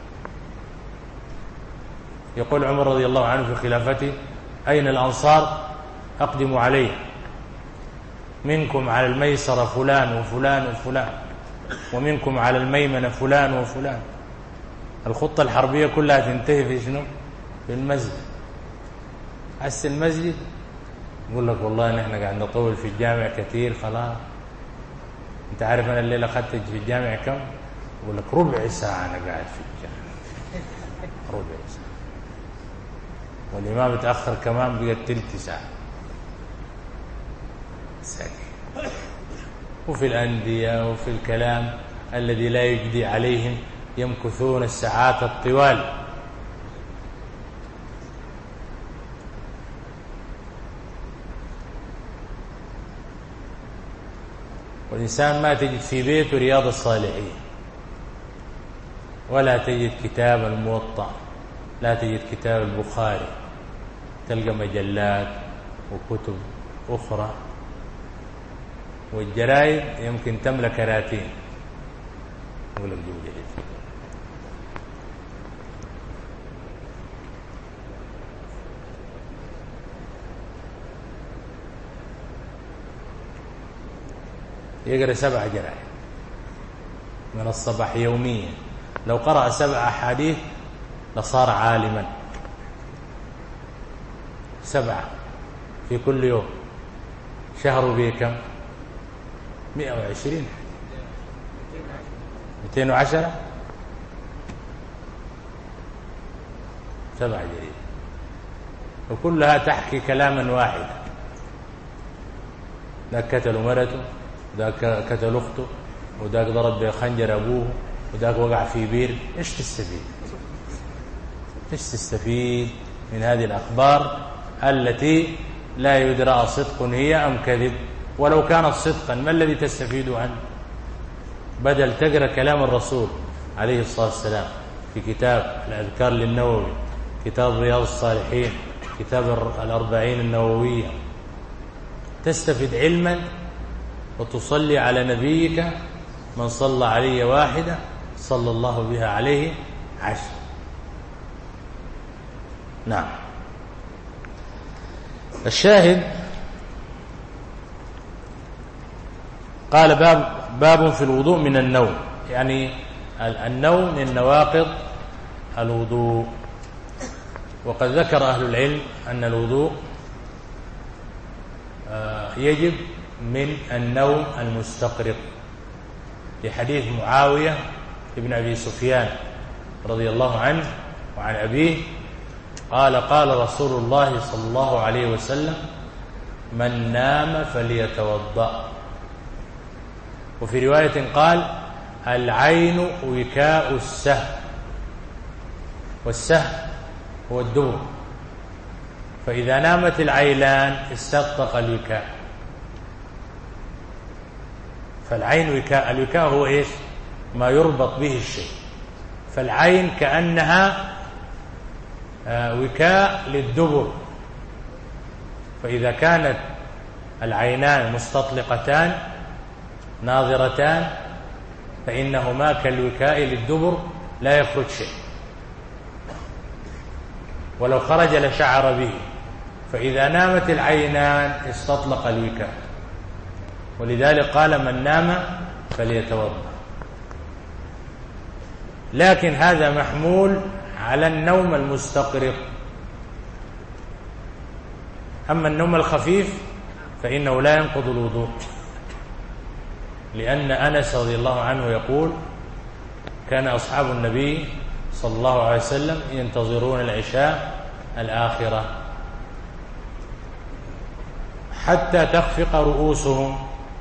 يقول عمر رضي الله عنه في خلافته: أين الأنصار؟ أقدموا عليه، منكم على الميسر فلان وفلان وفلان، ومنكم على الميمنة فلان وفلان. الخطة الحربية كلها تنتهي في شنو؟ في المسجد. أس المسجد يقول لك والله نحن قاعد نطول في الجامع كثير خلاص. أنت عارف أنا الليلة أخذت في الجامع كم؟ يقول لك ربع ساعة أنا قاعد في الجامع، ربع ساعة، والإمام يتأخر كمان بقت تلت ساعة ساكت. وفي الأندية وفي الكلام الذي لا يجدي عليهم يمكثون الساعات الطوال. والإنسان ما تجد في بيته رياض الصالحين، ولا تجد كتاب الموطأ، لا تجد كتاب البخاري، تلقى مجلات وكتب أخرى، والجرائد يمكن تملى كراتين. يقول لك جيب جديد. يقرأ سبع جرائد من الصباح يوميا. لو قرأ سبع أحاديث لصار عالما. سبعة في كل يوم، شهر به كم؟ مئة وعشرين، مئتين وعشرة، سبعة جديدة، وكلها تحكي كلاما واحدا. ذاك قتل مرته، وذاك قتل أخته، وذاك ضرب بخنجر أبوه، وذاك وقع في بير. إيش تستفيد؟ إيش تستفيد من هذه الأخبار التي لا يدرى صدق هي أم كذب؟ ولو كانت صدقا ما الذي تستفيد عنه؟ بدل تقرأ كلام الرسول عليه الصلاة والسلام في كتاب الأذكار للنووي، كتاب رياض الصالحين، كتاب الأربعين النووية، تستفيد علما وتصلي على نبيك: من صلى علي واحدة صلى الله بها عليه عشر. نعم. الشاهد قال باب باب في الوضوء من النوم، يعني النوم من نواقض الوضوء. وقد ذكر أهل العلم أن الوضوء يجب من النوم المستقرق، لحديث معاوية ابن أبي سفيان رضي الله عنه وعن أبيه قال قال رسول الله صلى الله عليه وسلم: من نام فليتوضأ. وفي رواية قال: العين وكاء السهم، والسهم هو الدبر، فإذا نامت العينان استطلق الوكاء. فالعين وكاء، الوكاء هو إيش؟ ما يربط به الشيء. فالعين كأنها وكاء للدبر، فإذا كانت العينان مستطلقتان ناظرتان فإنهما كالوكاء للدبر لا يخرج شيء، ولو خرج لشعر به. فإذا نامت العينان استطلق الوكاء، ولذلك قال: من نام فليتوضأ. لكن هذا محمول على النوم المستقرق. أما النوم الخفيف فإنه لا ينقض الوضوء، لأن أنس رضي الله عنه يقول: كان أصحاب النبي صلى الله عليه وسلم ينتظرون العشاء الآخرة حتى تخفق رؤوسهم.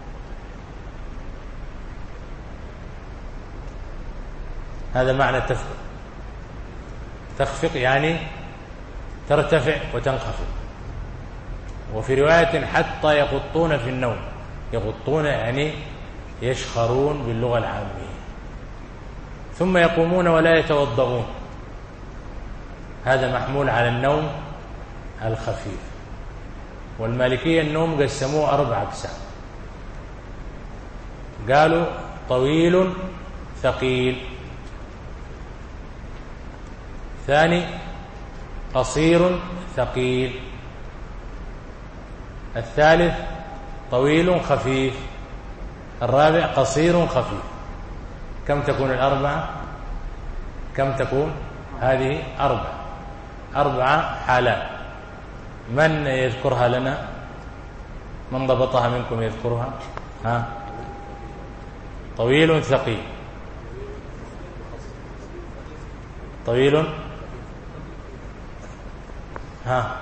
هذا معنى تخفق. تخفق يعني ترتفع وتنخفض. وفي رواية حتى يغطون في النوم. يغطون يعني يشخرون باللغة العامية. ثم يقومون ولا يتوضؤون. هذا محمول على النوم الخفيف. والمالكية النوم قسموه أربع أقسام. قالوا: طويل ثقيل، ثاني قصير ثقيل، الثالث طويل خفيف، الرابع قصير خفيف. كم تكون الأربعة؟ كم تكون هذه؟ أربعة. أربعة حالات. من يذكرها لنا؟ من ضبطها منكم يذكرها؟ ها؟ طويل ثقيل، طويل، ها،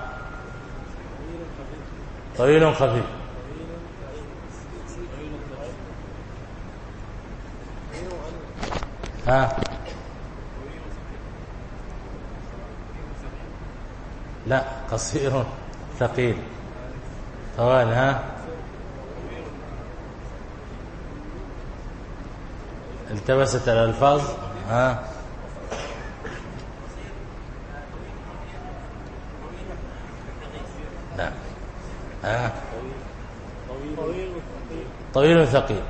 طويل خفيف، ها، لا، قصير ثقيل، طوال، ها، التبست الألفاظ، ها، لا، ها، طويل ثقيل،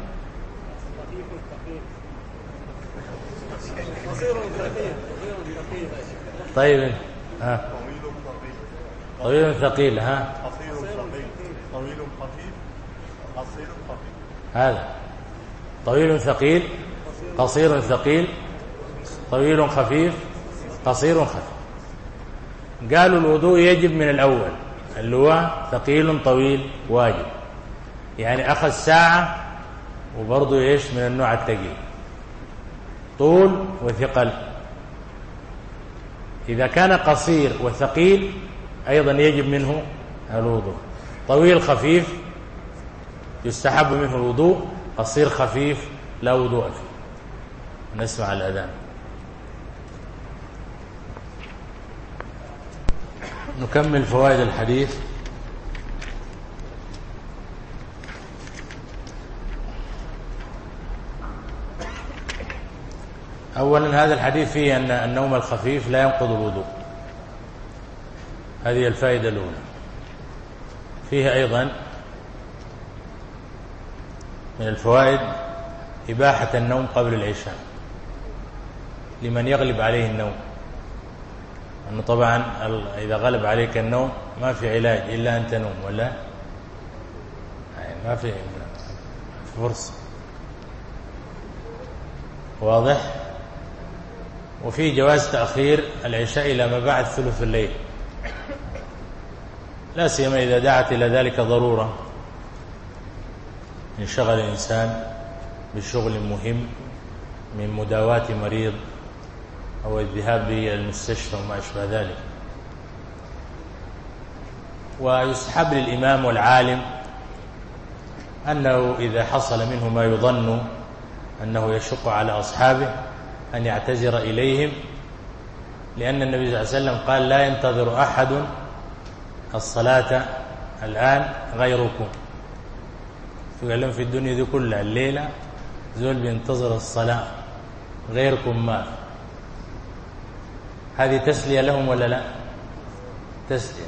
طيب، ها، طويل ثقيل، ها، قصير ثقيل، طويل خفيف، قصير خفيف. هذا طويل ثقيل، قصير ثقيل، طويل خفيف، قصير خفيف. قالوا الوضوء يجب من الأول اللي هو ثقيل طويل واجب، يعني أخذ ساعة وبرضه إيش من النوع الثقيل، طول وثقل. إذا كان قصير وثقيل أيضا يجب منه الوضوء. طويل خفيف يستحب منه الوضوء، قصير خفيف لا وضوء فيه. نسمع الأذان. نكمل فوائد الحديث. أولا هذا الحديث فيه أن النوم الخفيف لا ينقض الوضوء، هذه الفائدة الأولى. فيه أيضا من الفوائد إباحة النوم قبل العشاء لمن يغلب عليه النوم، أنه طبعا إذا غلب عليك النوم ما في علاج إلا أن تنوم، ولا يعني ما في فرصة. واضح؟ وفي جواز تأخير العشاء إلى ما بعد ثلث الليل، لا سيما إذا دعت إلى ذلك ضرورة، انشغل الإنسان بشغل مهم من مداواة مريض أو الذهاب به إلى المستشفى وما أشبه ذلك. ويستحب للإمام والعالم أنه إذا حصل منه ما يظن أنه يشق على أصحابه أن يعتذر إليهم، لأن النبي صلى الله عليه وسلم قال: لا ينتظر أحد الصلاة الآن غيركم. فقال لهم في الدنيا دي كلها الليلة زول بينتظر الصلاة غيركم ما. هذه تسلية لهم ولا لا؟ تسلية.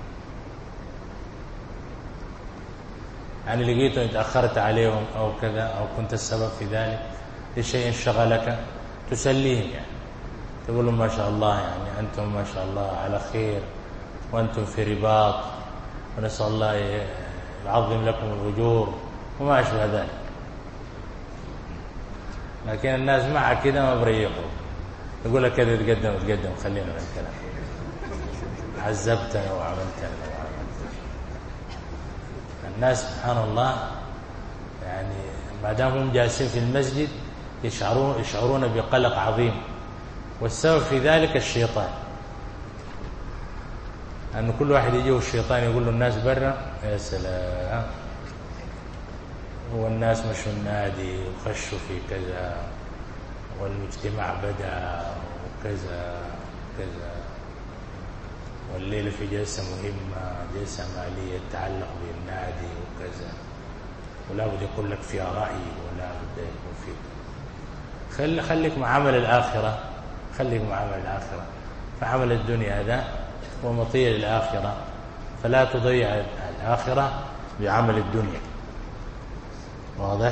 يعني لقيتهم اتأخرت عليهم أو كذا أو كنت السبب في ذلك لشيء شغلك تسليهم، يعني تقول لهم ما شاء الله، يعني أنتم ما شاء الله على خير وأنتم في رباط، ونسأل الله يعظم لكم الأجور وما أشبه ذلك. لكن الناس معك كده ما بريقوا، يقول لك كده تقدم وتقدم، خلينا من الكلام، عذبتنا وعملتنا وعملتنا. الناس سبحان الله يعني ما دام هم جالسين في المسجد يشعرون يشعرون بقلق عظيم، والسبب في ذلك الشيطان، أن كل واحد يجيه الشيطان يقول له الناس برا، يا سلام، هو الناس مشوا النادي وخشوا في كذا والمجتمع بدأ وكذا كذا، والليلة في جلسة مهمة، جلسة مالية تتعلق بالنادي وكذا، ولا بد يقول لك فيها رأي ولا بد يكون فيه. خل خليك مع عمل الآخرة، خليك مع عمل الآخرة، فعمل الدنيا هذا هو مطيع للآخرة، فلا تضيع الآخرة بعمل الدنيا. واضح؟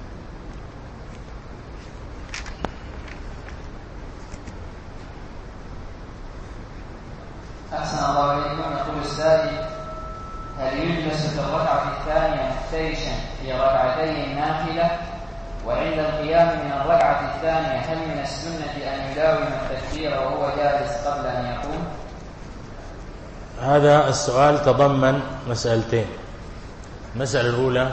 أحسن الله إليكم. يقول السائل: هل يجلس في الركعة الثانية مفترشا في ركعتي النافلة؟ وعند القيام من الركعة الثانية هل من السنة أن يداوم التكبير وهو جالس قبل أن يقوم؟ هذا السؤال تضمن مسألتين. المسألة الأولى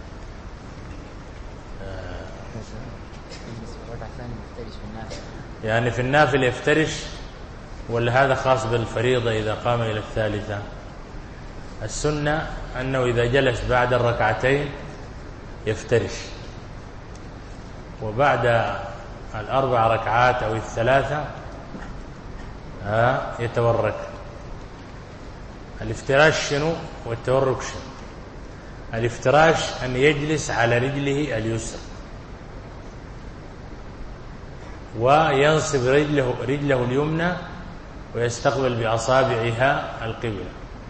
يعني في النافل يفترش ولا هذا خاص بالفريضة إذا قام إلى الثالثة؟ السنة أنه إذا جلس بعد الركعتين يفترش، وبعد الأربع ركعات أو الثلاثة يتورك. الافتراش شنو والتورك شنو؟ الافتراش أن يجلس على رجله اليسرى وينصب رجله, رجله اليمنى ويستقبل بأصابعها القبلة.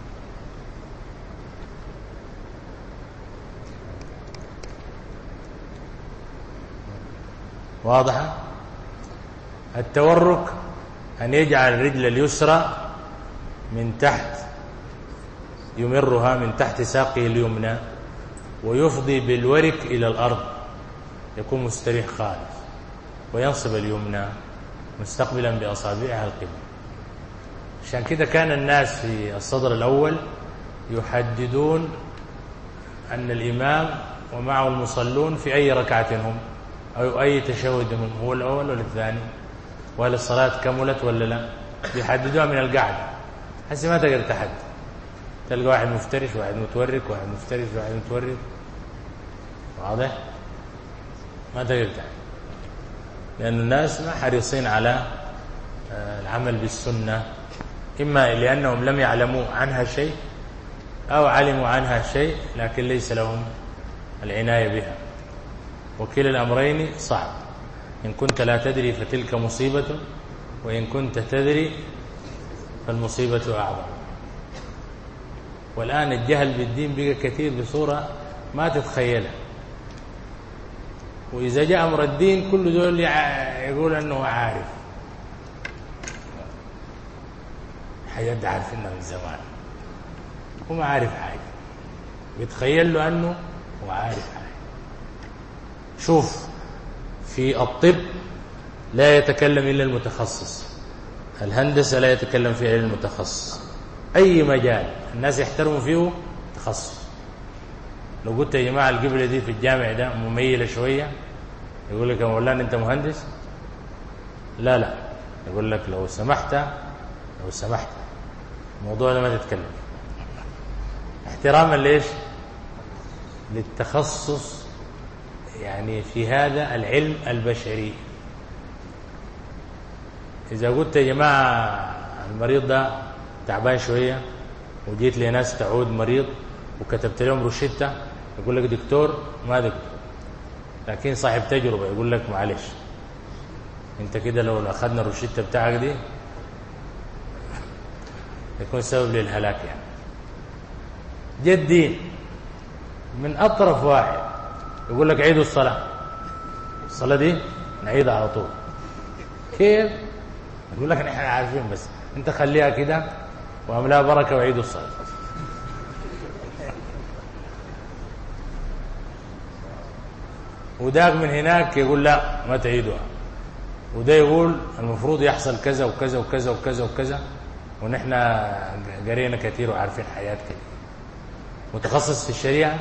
واضحة؟ التورك أن يجعل الرجل اليسرى من تحت، يمرها من تحت ساقه اليمنى ويفضي بالورك إلى الأرض، يكون مستريح خالص، وينصب اليمنى مستقبلا بأصابعها القبلة. عشان كده كان الناس في الصدر الأول يحددون أن الإمام ومعه المصلون في أي ركعة هم أو أي تشهد هم، هو الأول ولا الثاني، وهل الصلاة كملت ولا لا، يحددوها من القعدة. حسي ما تقدر تحدد، تلقى واحد مفترش واحد متورك واحد مفترش واحد متورك. واضح؟ ما تقدر تحدد، لأن الناس ما حريصين على العمل بالسنة، إما لأنهم لم يعلموا عنها شيء أو علموا عنها شيء لكن ليس لهم العناية بها، وكلا الأمرين صعب. إن كنت لا تدري فتلك مصيبة، وإن كنت تدري فالمصيبة أعظم. والآن الجهل بالدين بقى كثير بصورة ما تتخيلها، وإذا جاء أمر الدين كل دول يقول أنه عارف حاجات عارفينها من زمان، هو ما عارف حاجة، يتخيل له أنه هو عارف حاجة. شوف في الطب لا يتكلم إلا المتخصص. الهندسة لا يتكلم فيها إلا المتخصص. أي مجال الناس يحترموا فيه تخصص. لو قلت يا جماعة القبلة دي في الجامع ده مميلة شوية، يقول لك يا مولانا أنت مهندس؟ لا لا، يقول لك لو سمحت لو سمحت الموضوع ده ما تتكلم، احتراما ليش؟ للتخصص يعني في هذا العلم البشري. إذا قلت يا جماعة المريض ده تعبان شوية وجيت لي ناس تعود مريض وكتبت لهم روشتة، يقول لك دكتور ما دكتور، لكن صاحب تجربة يقول لك معلش انت كده لو أخذنا الروشتة بتاعك دي يكون سبب للهلاك. يعني جدين من أطرف واحد يقول لك عيدوا الصلاة، الصلاة دي نعيدها على طول. كيف؟ يقول لك نحن عارفين بس انت خليها كده واملاها بركة وعيدوا الصلاة. وداك من هناك يقول لا ما تعيدوها، وده يقول المفروض يحصل كذا وكذا وكذا وكذا وكذا، ونحن قرينا كثير وعارفين حياة كثير. متخصص في الشريعة؟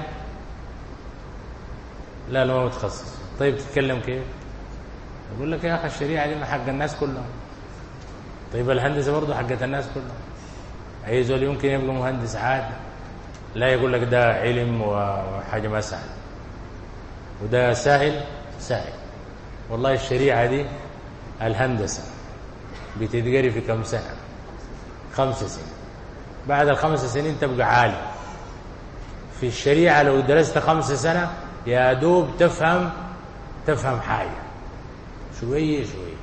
لا لا ما متخصص. طيب تتكلم كيف؟ يقول لك يا أخي الشريعة دي حق الناس كلهم. طيب الهندسة برضو حقت الناس كلهم. أي زول يمكن يبقى مهندس عادي، لا يقول لك ده علم وحاجة ما سهل، وده سهل سهل. والله الشريعة دي الهندسة بتتقري في كم سنة؟ خمس سنين. بعد الخمس سنين تبقى عالم في الشريعة. لو درست خمس سنة يا دوب تفهم تفهم حاجة شوية شوية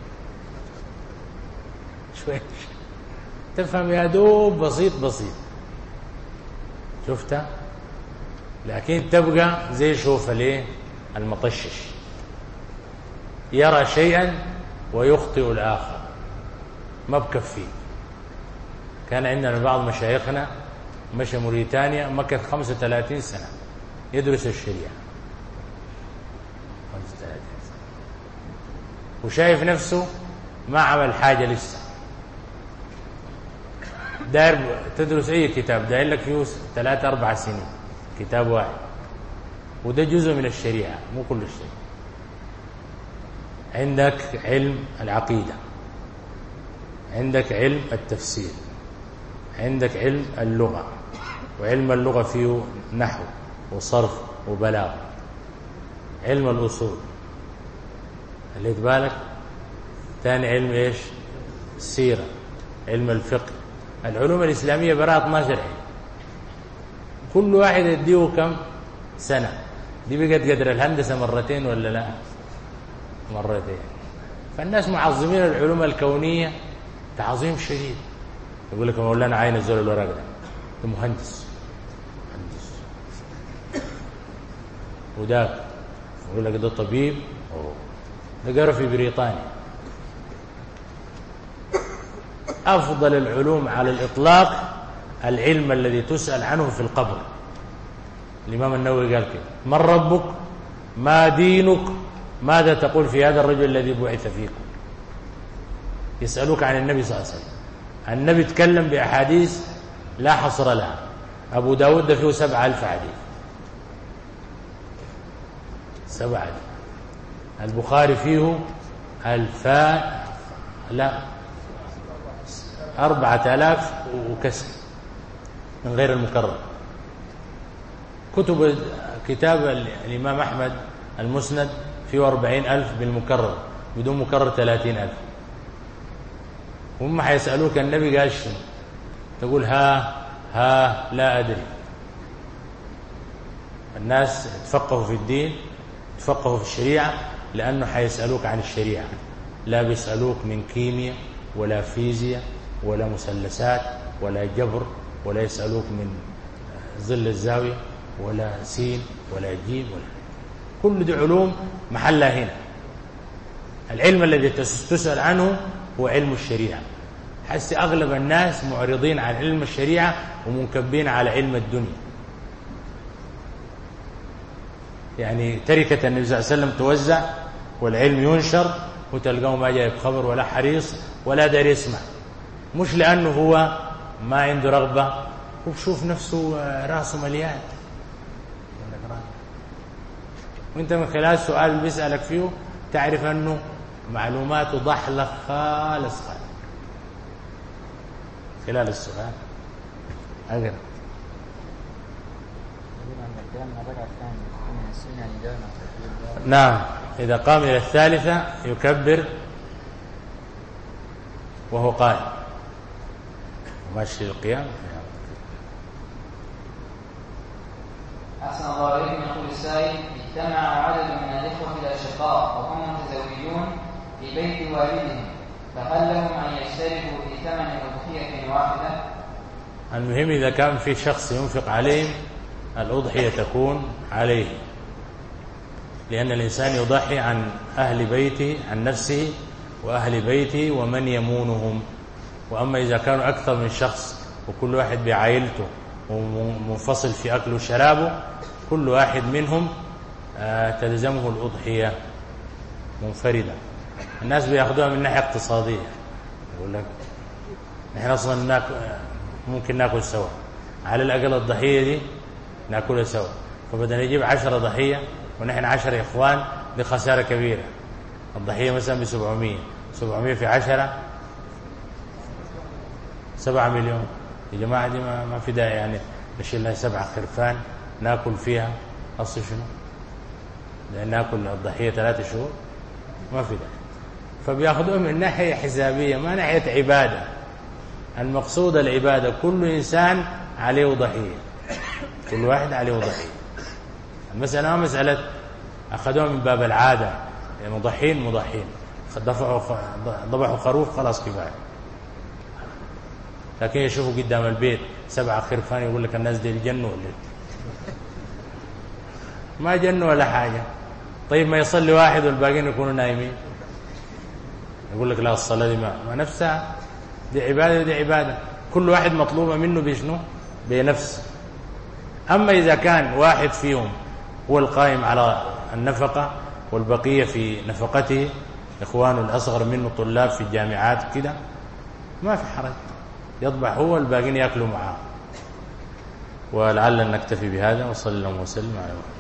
شوية تفهم يا دوب بسيط بسيط. شفتها؟ لكن تبقى زي شوف ليه المطشش، يرى شيئا ويخطئ الآخر، ما بكفيه. كان عندنا بعض مشايخنا مشى موريتانيا مكث خمسة وثلاثين سنة يدرس الشريعة، خمسة وثلاثين سنة، وشايف نفسه ما عمل حاجة لسه. داير تدرس أي كتاب داير لك فيه ثلاثة أربع سنين كتاب واحد، وده جزء من الشريعة مو كل شيء. عندك علم العقيدة، عندك علم التفسير، عندك علم اللغة، وعلم اللغة فيه نحو وصرف وبلاغة. علم الأصول اللي بالك. ثاني علم إيش؟ السيرة، علم الفقه. العلوم الإسلامية براءة اثناشر علم، كل واحد يديه كم سنة. دي بقت قدر الهندسة مرتين ولا لا؟ مرتين. فالناس معظمين العلوم الكونية تعظيم شديد. يقول لك مولانا عين الزول الورق ده، ده مهندس مهندس. وده يقول لك ده طبيب، أوه. ده قرأ في بريطانيا. أفضل العلوم على الإطلاق العلم الذي تسأل عنه في القبر. الإمام النووي قال كده: من ربك؟ ما دينك؟ ماذا تقول في هذا الرجل الذي بعث فيكم؟ يسألوك عن النبي صلى الله عليه وسلم. النبي تكلم بأحاديث لا حصر لها. أبو داود ده فيه سبع ألف حديث، سبع ألف. البخاري فيه ألفان لا أربعة آلاف وكسر من غير المكرر. كتب كتاب الإمام أحمد المسند فيه أربعين ألف بالمكرر، بدون مكرر ثلاثين ألف. هم حيسألوك النبي قال شنو؟ تقول ها ها لا أدري. الناس تفقهوا في الدين، تفقهوا في الشريعة، لأنه حيسألوك عن الشريعة، لا بيسألوك من كيمياء ولا فيزياء ولا مثلثات ولا جبر، ولا يسألوك من ظل الزاوية ولا سين ولا جيم ولا. كل دي علوم محلها هنا. العلم الذي تسأل عنه هو علم الشريعة. حس أغلب الناس معرضين عن علم الشريعة ومنكبين على علم الدنيا. يعني تركة النبي صلى الله عليه وسلم توزع والعلم ينشر، وتلقاه ما جايب خبر ولا حريص ولا دار يسمع، مش لأنه هو ما عنده رغبة، وبشوف نفسه راسه مليان. وانت من خلال السؤال اللي بيسألك فيه تعرف أنه معلوماته ضحلة خالص خالص خلال السؤال. أقرأ. نعم، إذا قام إلى الثالثة يكبر وهو قائم وماشي القيام. أحسن الله إليكم. يقول السائل: اجتمع عدد من الإخوة الأشقاء وهم متزوجون في بيت والدهم، فهل لهم أن يشتركوا في ثمن أضحية واحدة؟ المهم إذا كان في شخص ينفق عليهم الأضحية تكون عليه، لأن الإنسان يضحي عن أهل بيته، عن نفسه وأهل بيته ومن يمونهم. وأما إذا كانوا أكثر من شخص وكل واحد بعائلته ومنفصل في أكله وشرابه، كل واحد منهم تلزمه الأضحية منفردة. الناس بيأخذوها من ناحية اقتصادية، يقول لك نحن أصلا ناكل ممكن ناكل سوا، على الأقل الضحية دي ناكلها سوا، فبدنا نجيب عشرة ضحية ونحن عشرة إخوان، دي خسارة كبيرة. الضحية مثلا بسبعمية، سبعمية في عشرة سبعة مليون. يا جماعة دي ما, ما في داعي يعني نشيل لها سبعة خرفان ناكل فيها، أصل شنو؟ لأن ناكل الضحية ثلاثة شهور ما في داعي. فبيأخذوه من ناحية حسابية ما ناحية عبادة. المقصود العبادة، كل إنسان عليه ضحية، كل واحد عليه ضحية. المسألة ما مسألة أخذوها من باب العادة، يعني مضحين مضحين ضبحوا خروف خلاص كفاية. لكن يشوفوا قدام البيت سبعة خرفان يقول لك الناس دي الجنة ولا ما جنة ولا حاجة. طيب ما يصلي واحد والباقين يكونوا نايمين، يقول لك لا الصلاة دي ما, ما نفسها دي عبادة، دي عبادة، كل واحد مطلوبة منه بشنو؟ بنفس. أما إذا كان واحد فيهم هو القائم على النفقة والبقية في نفقته إخوانه الأصغر منه طلاب في الجامعات كده، ما في حرج، يطبع هو والباقين يأكلوا معاه. ولعل نكتفي بهذا، وصلى الله وسلم على محمد.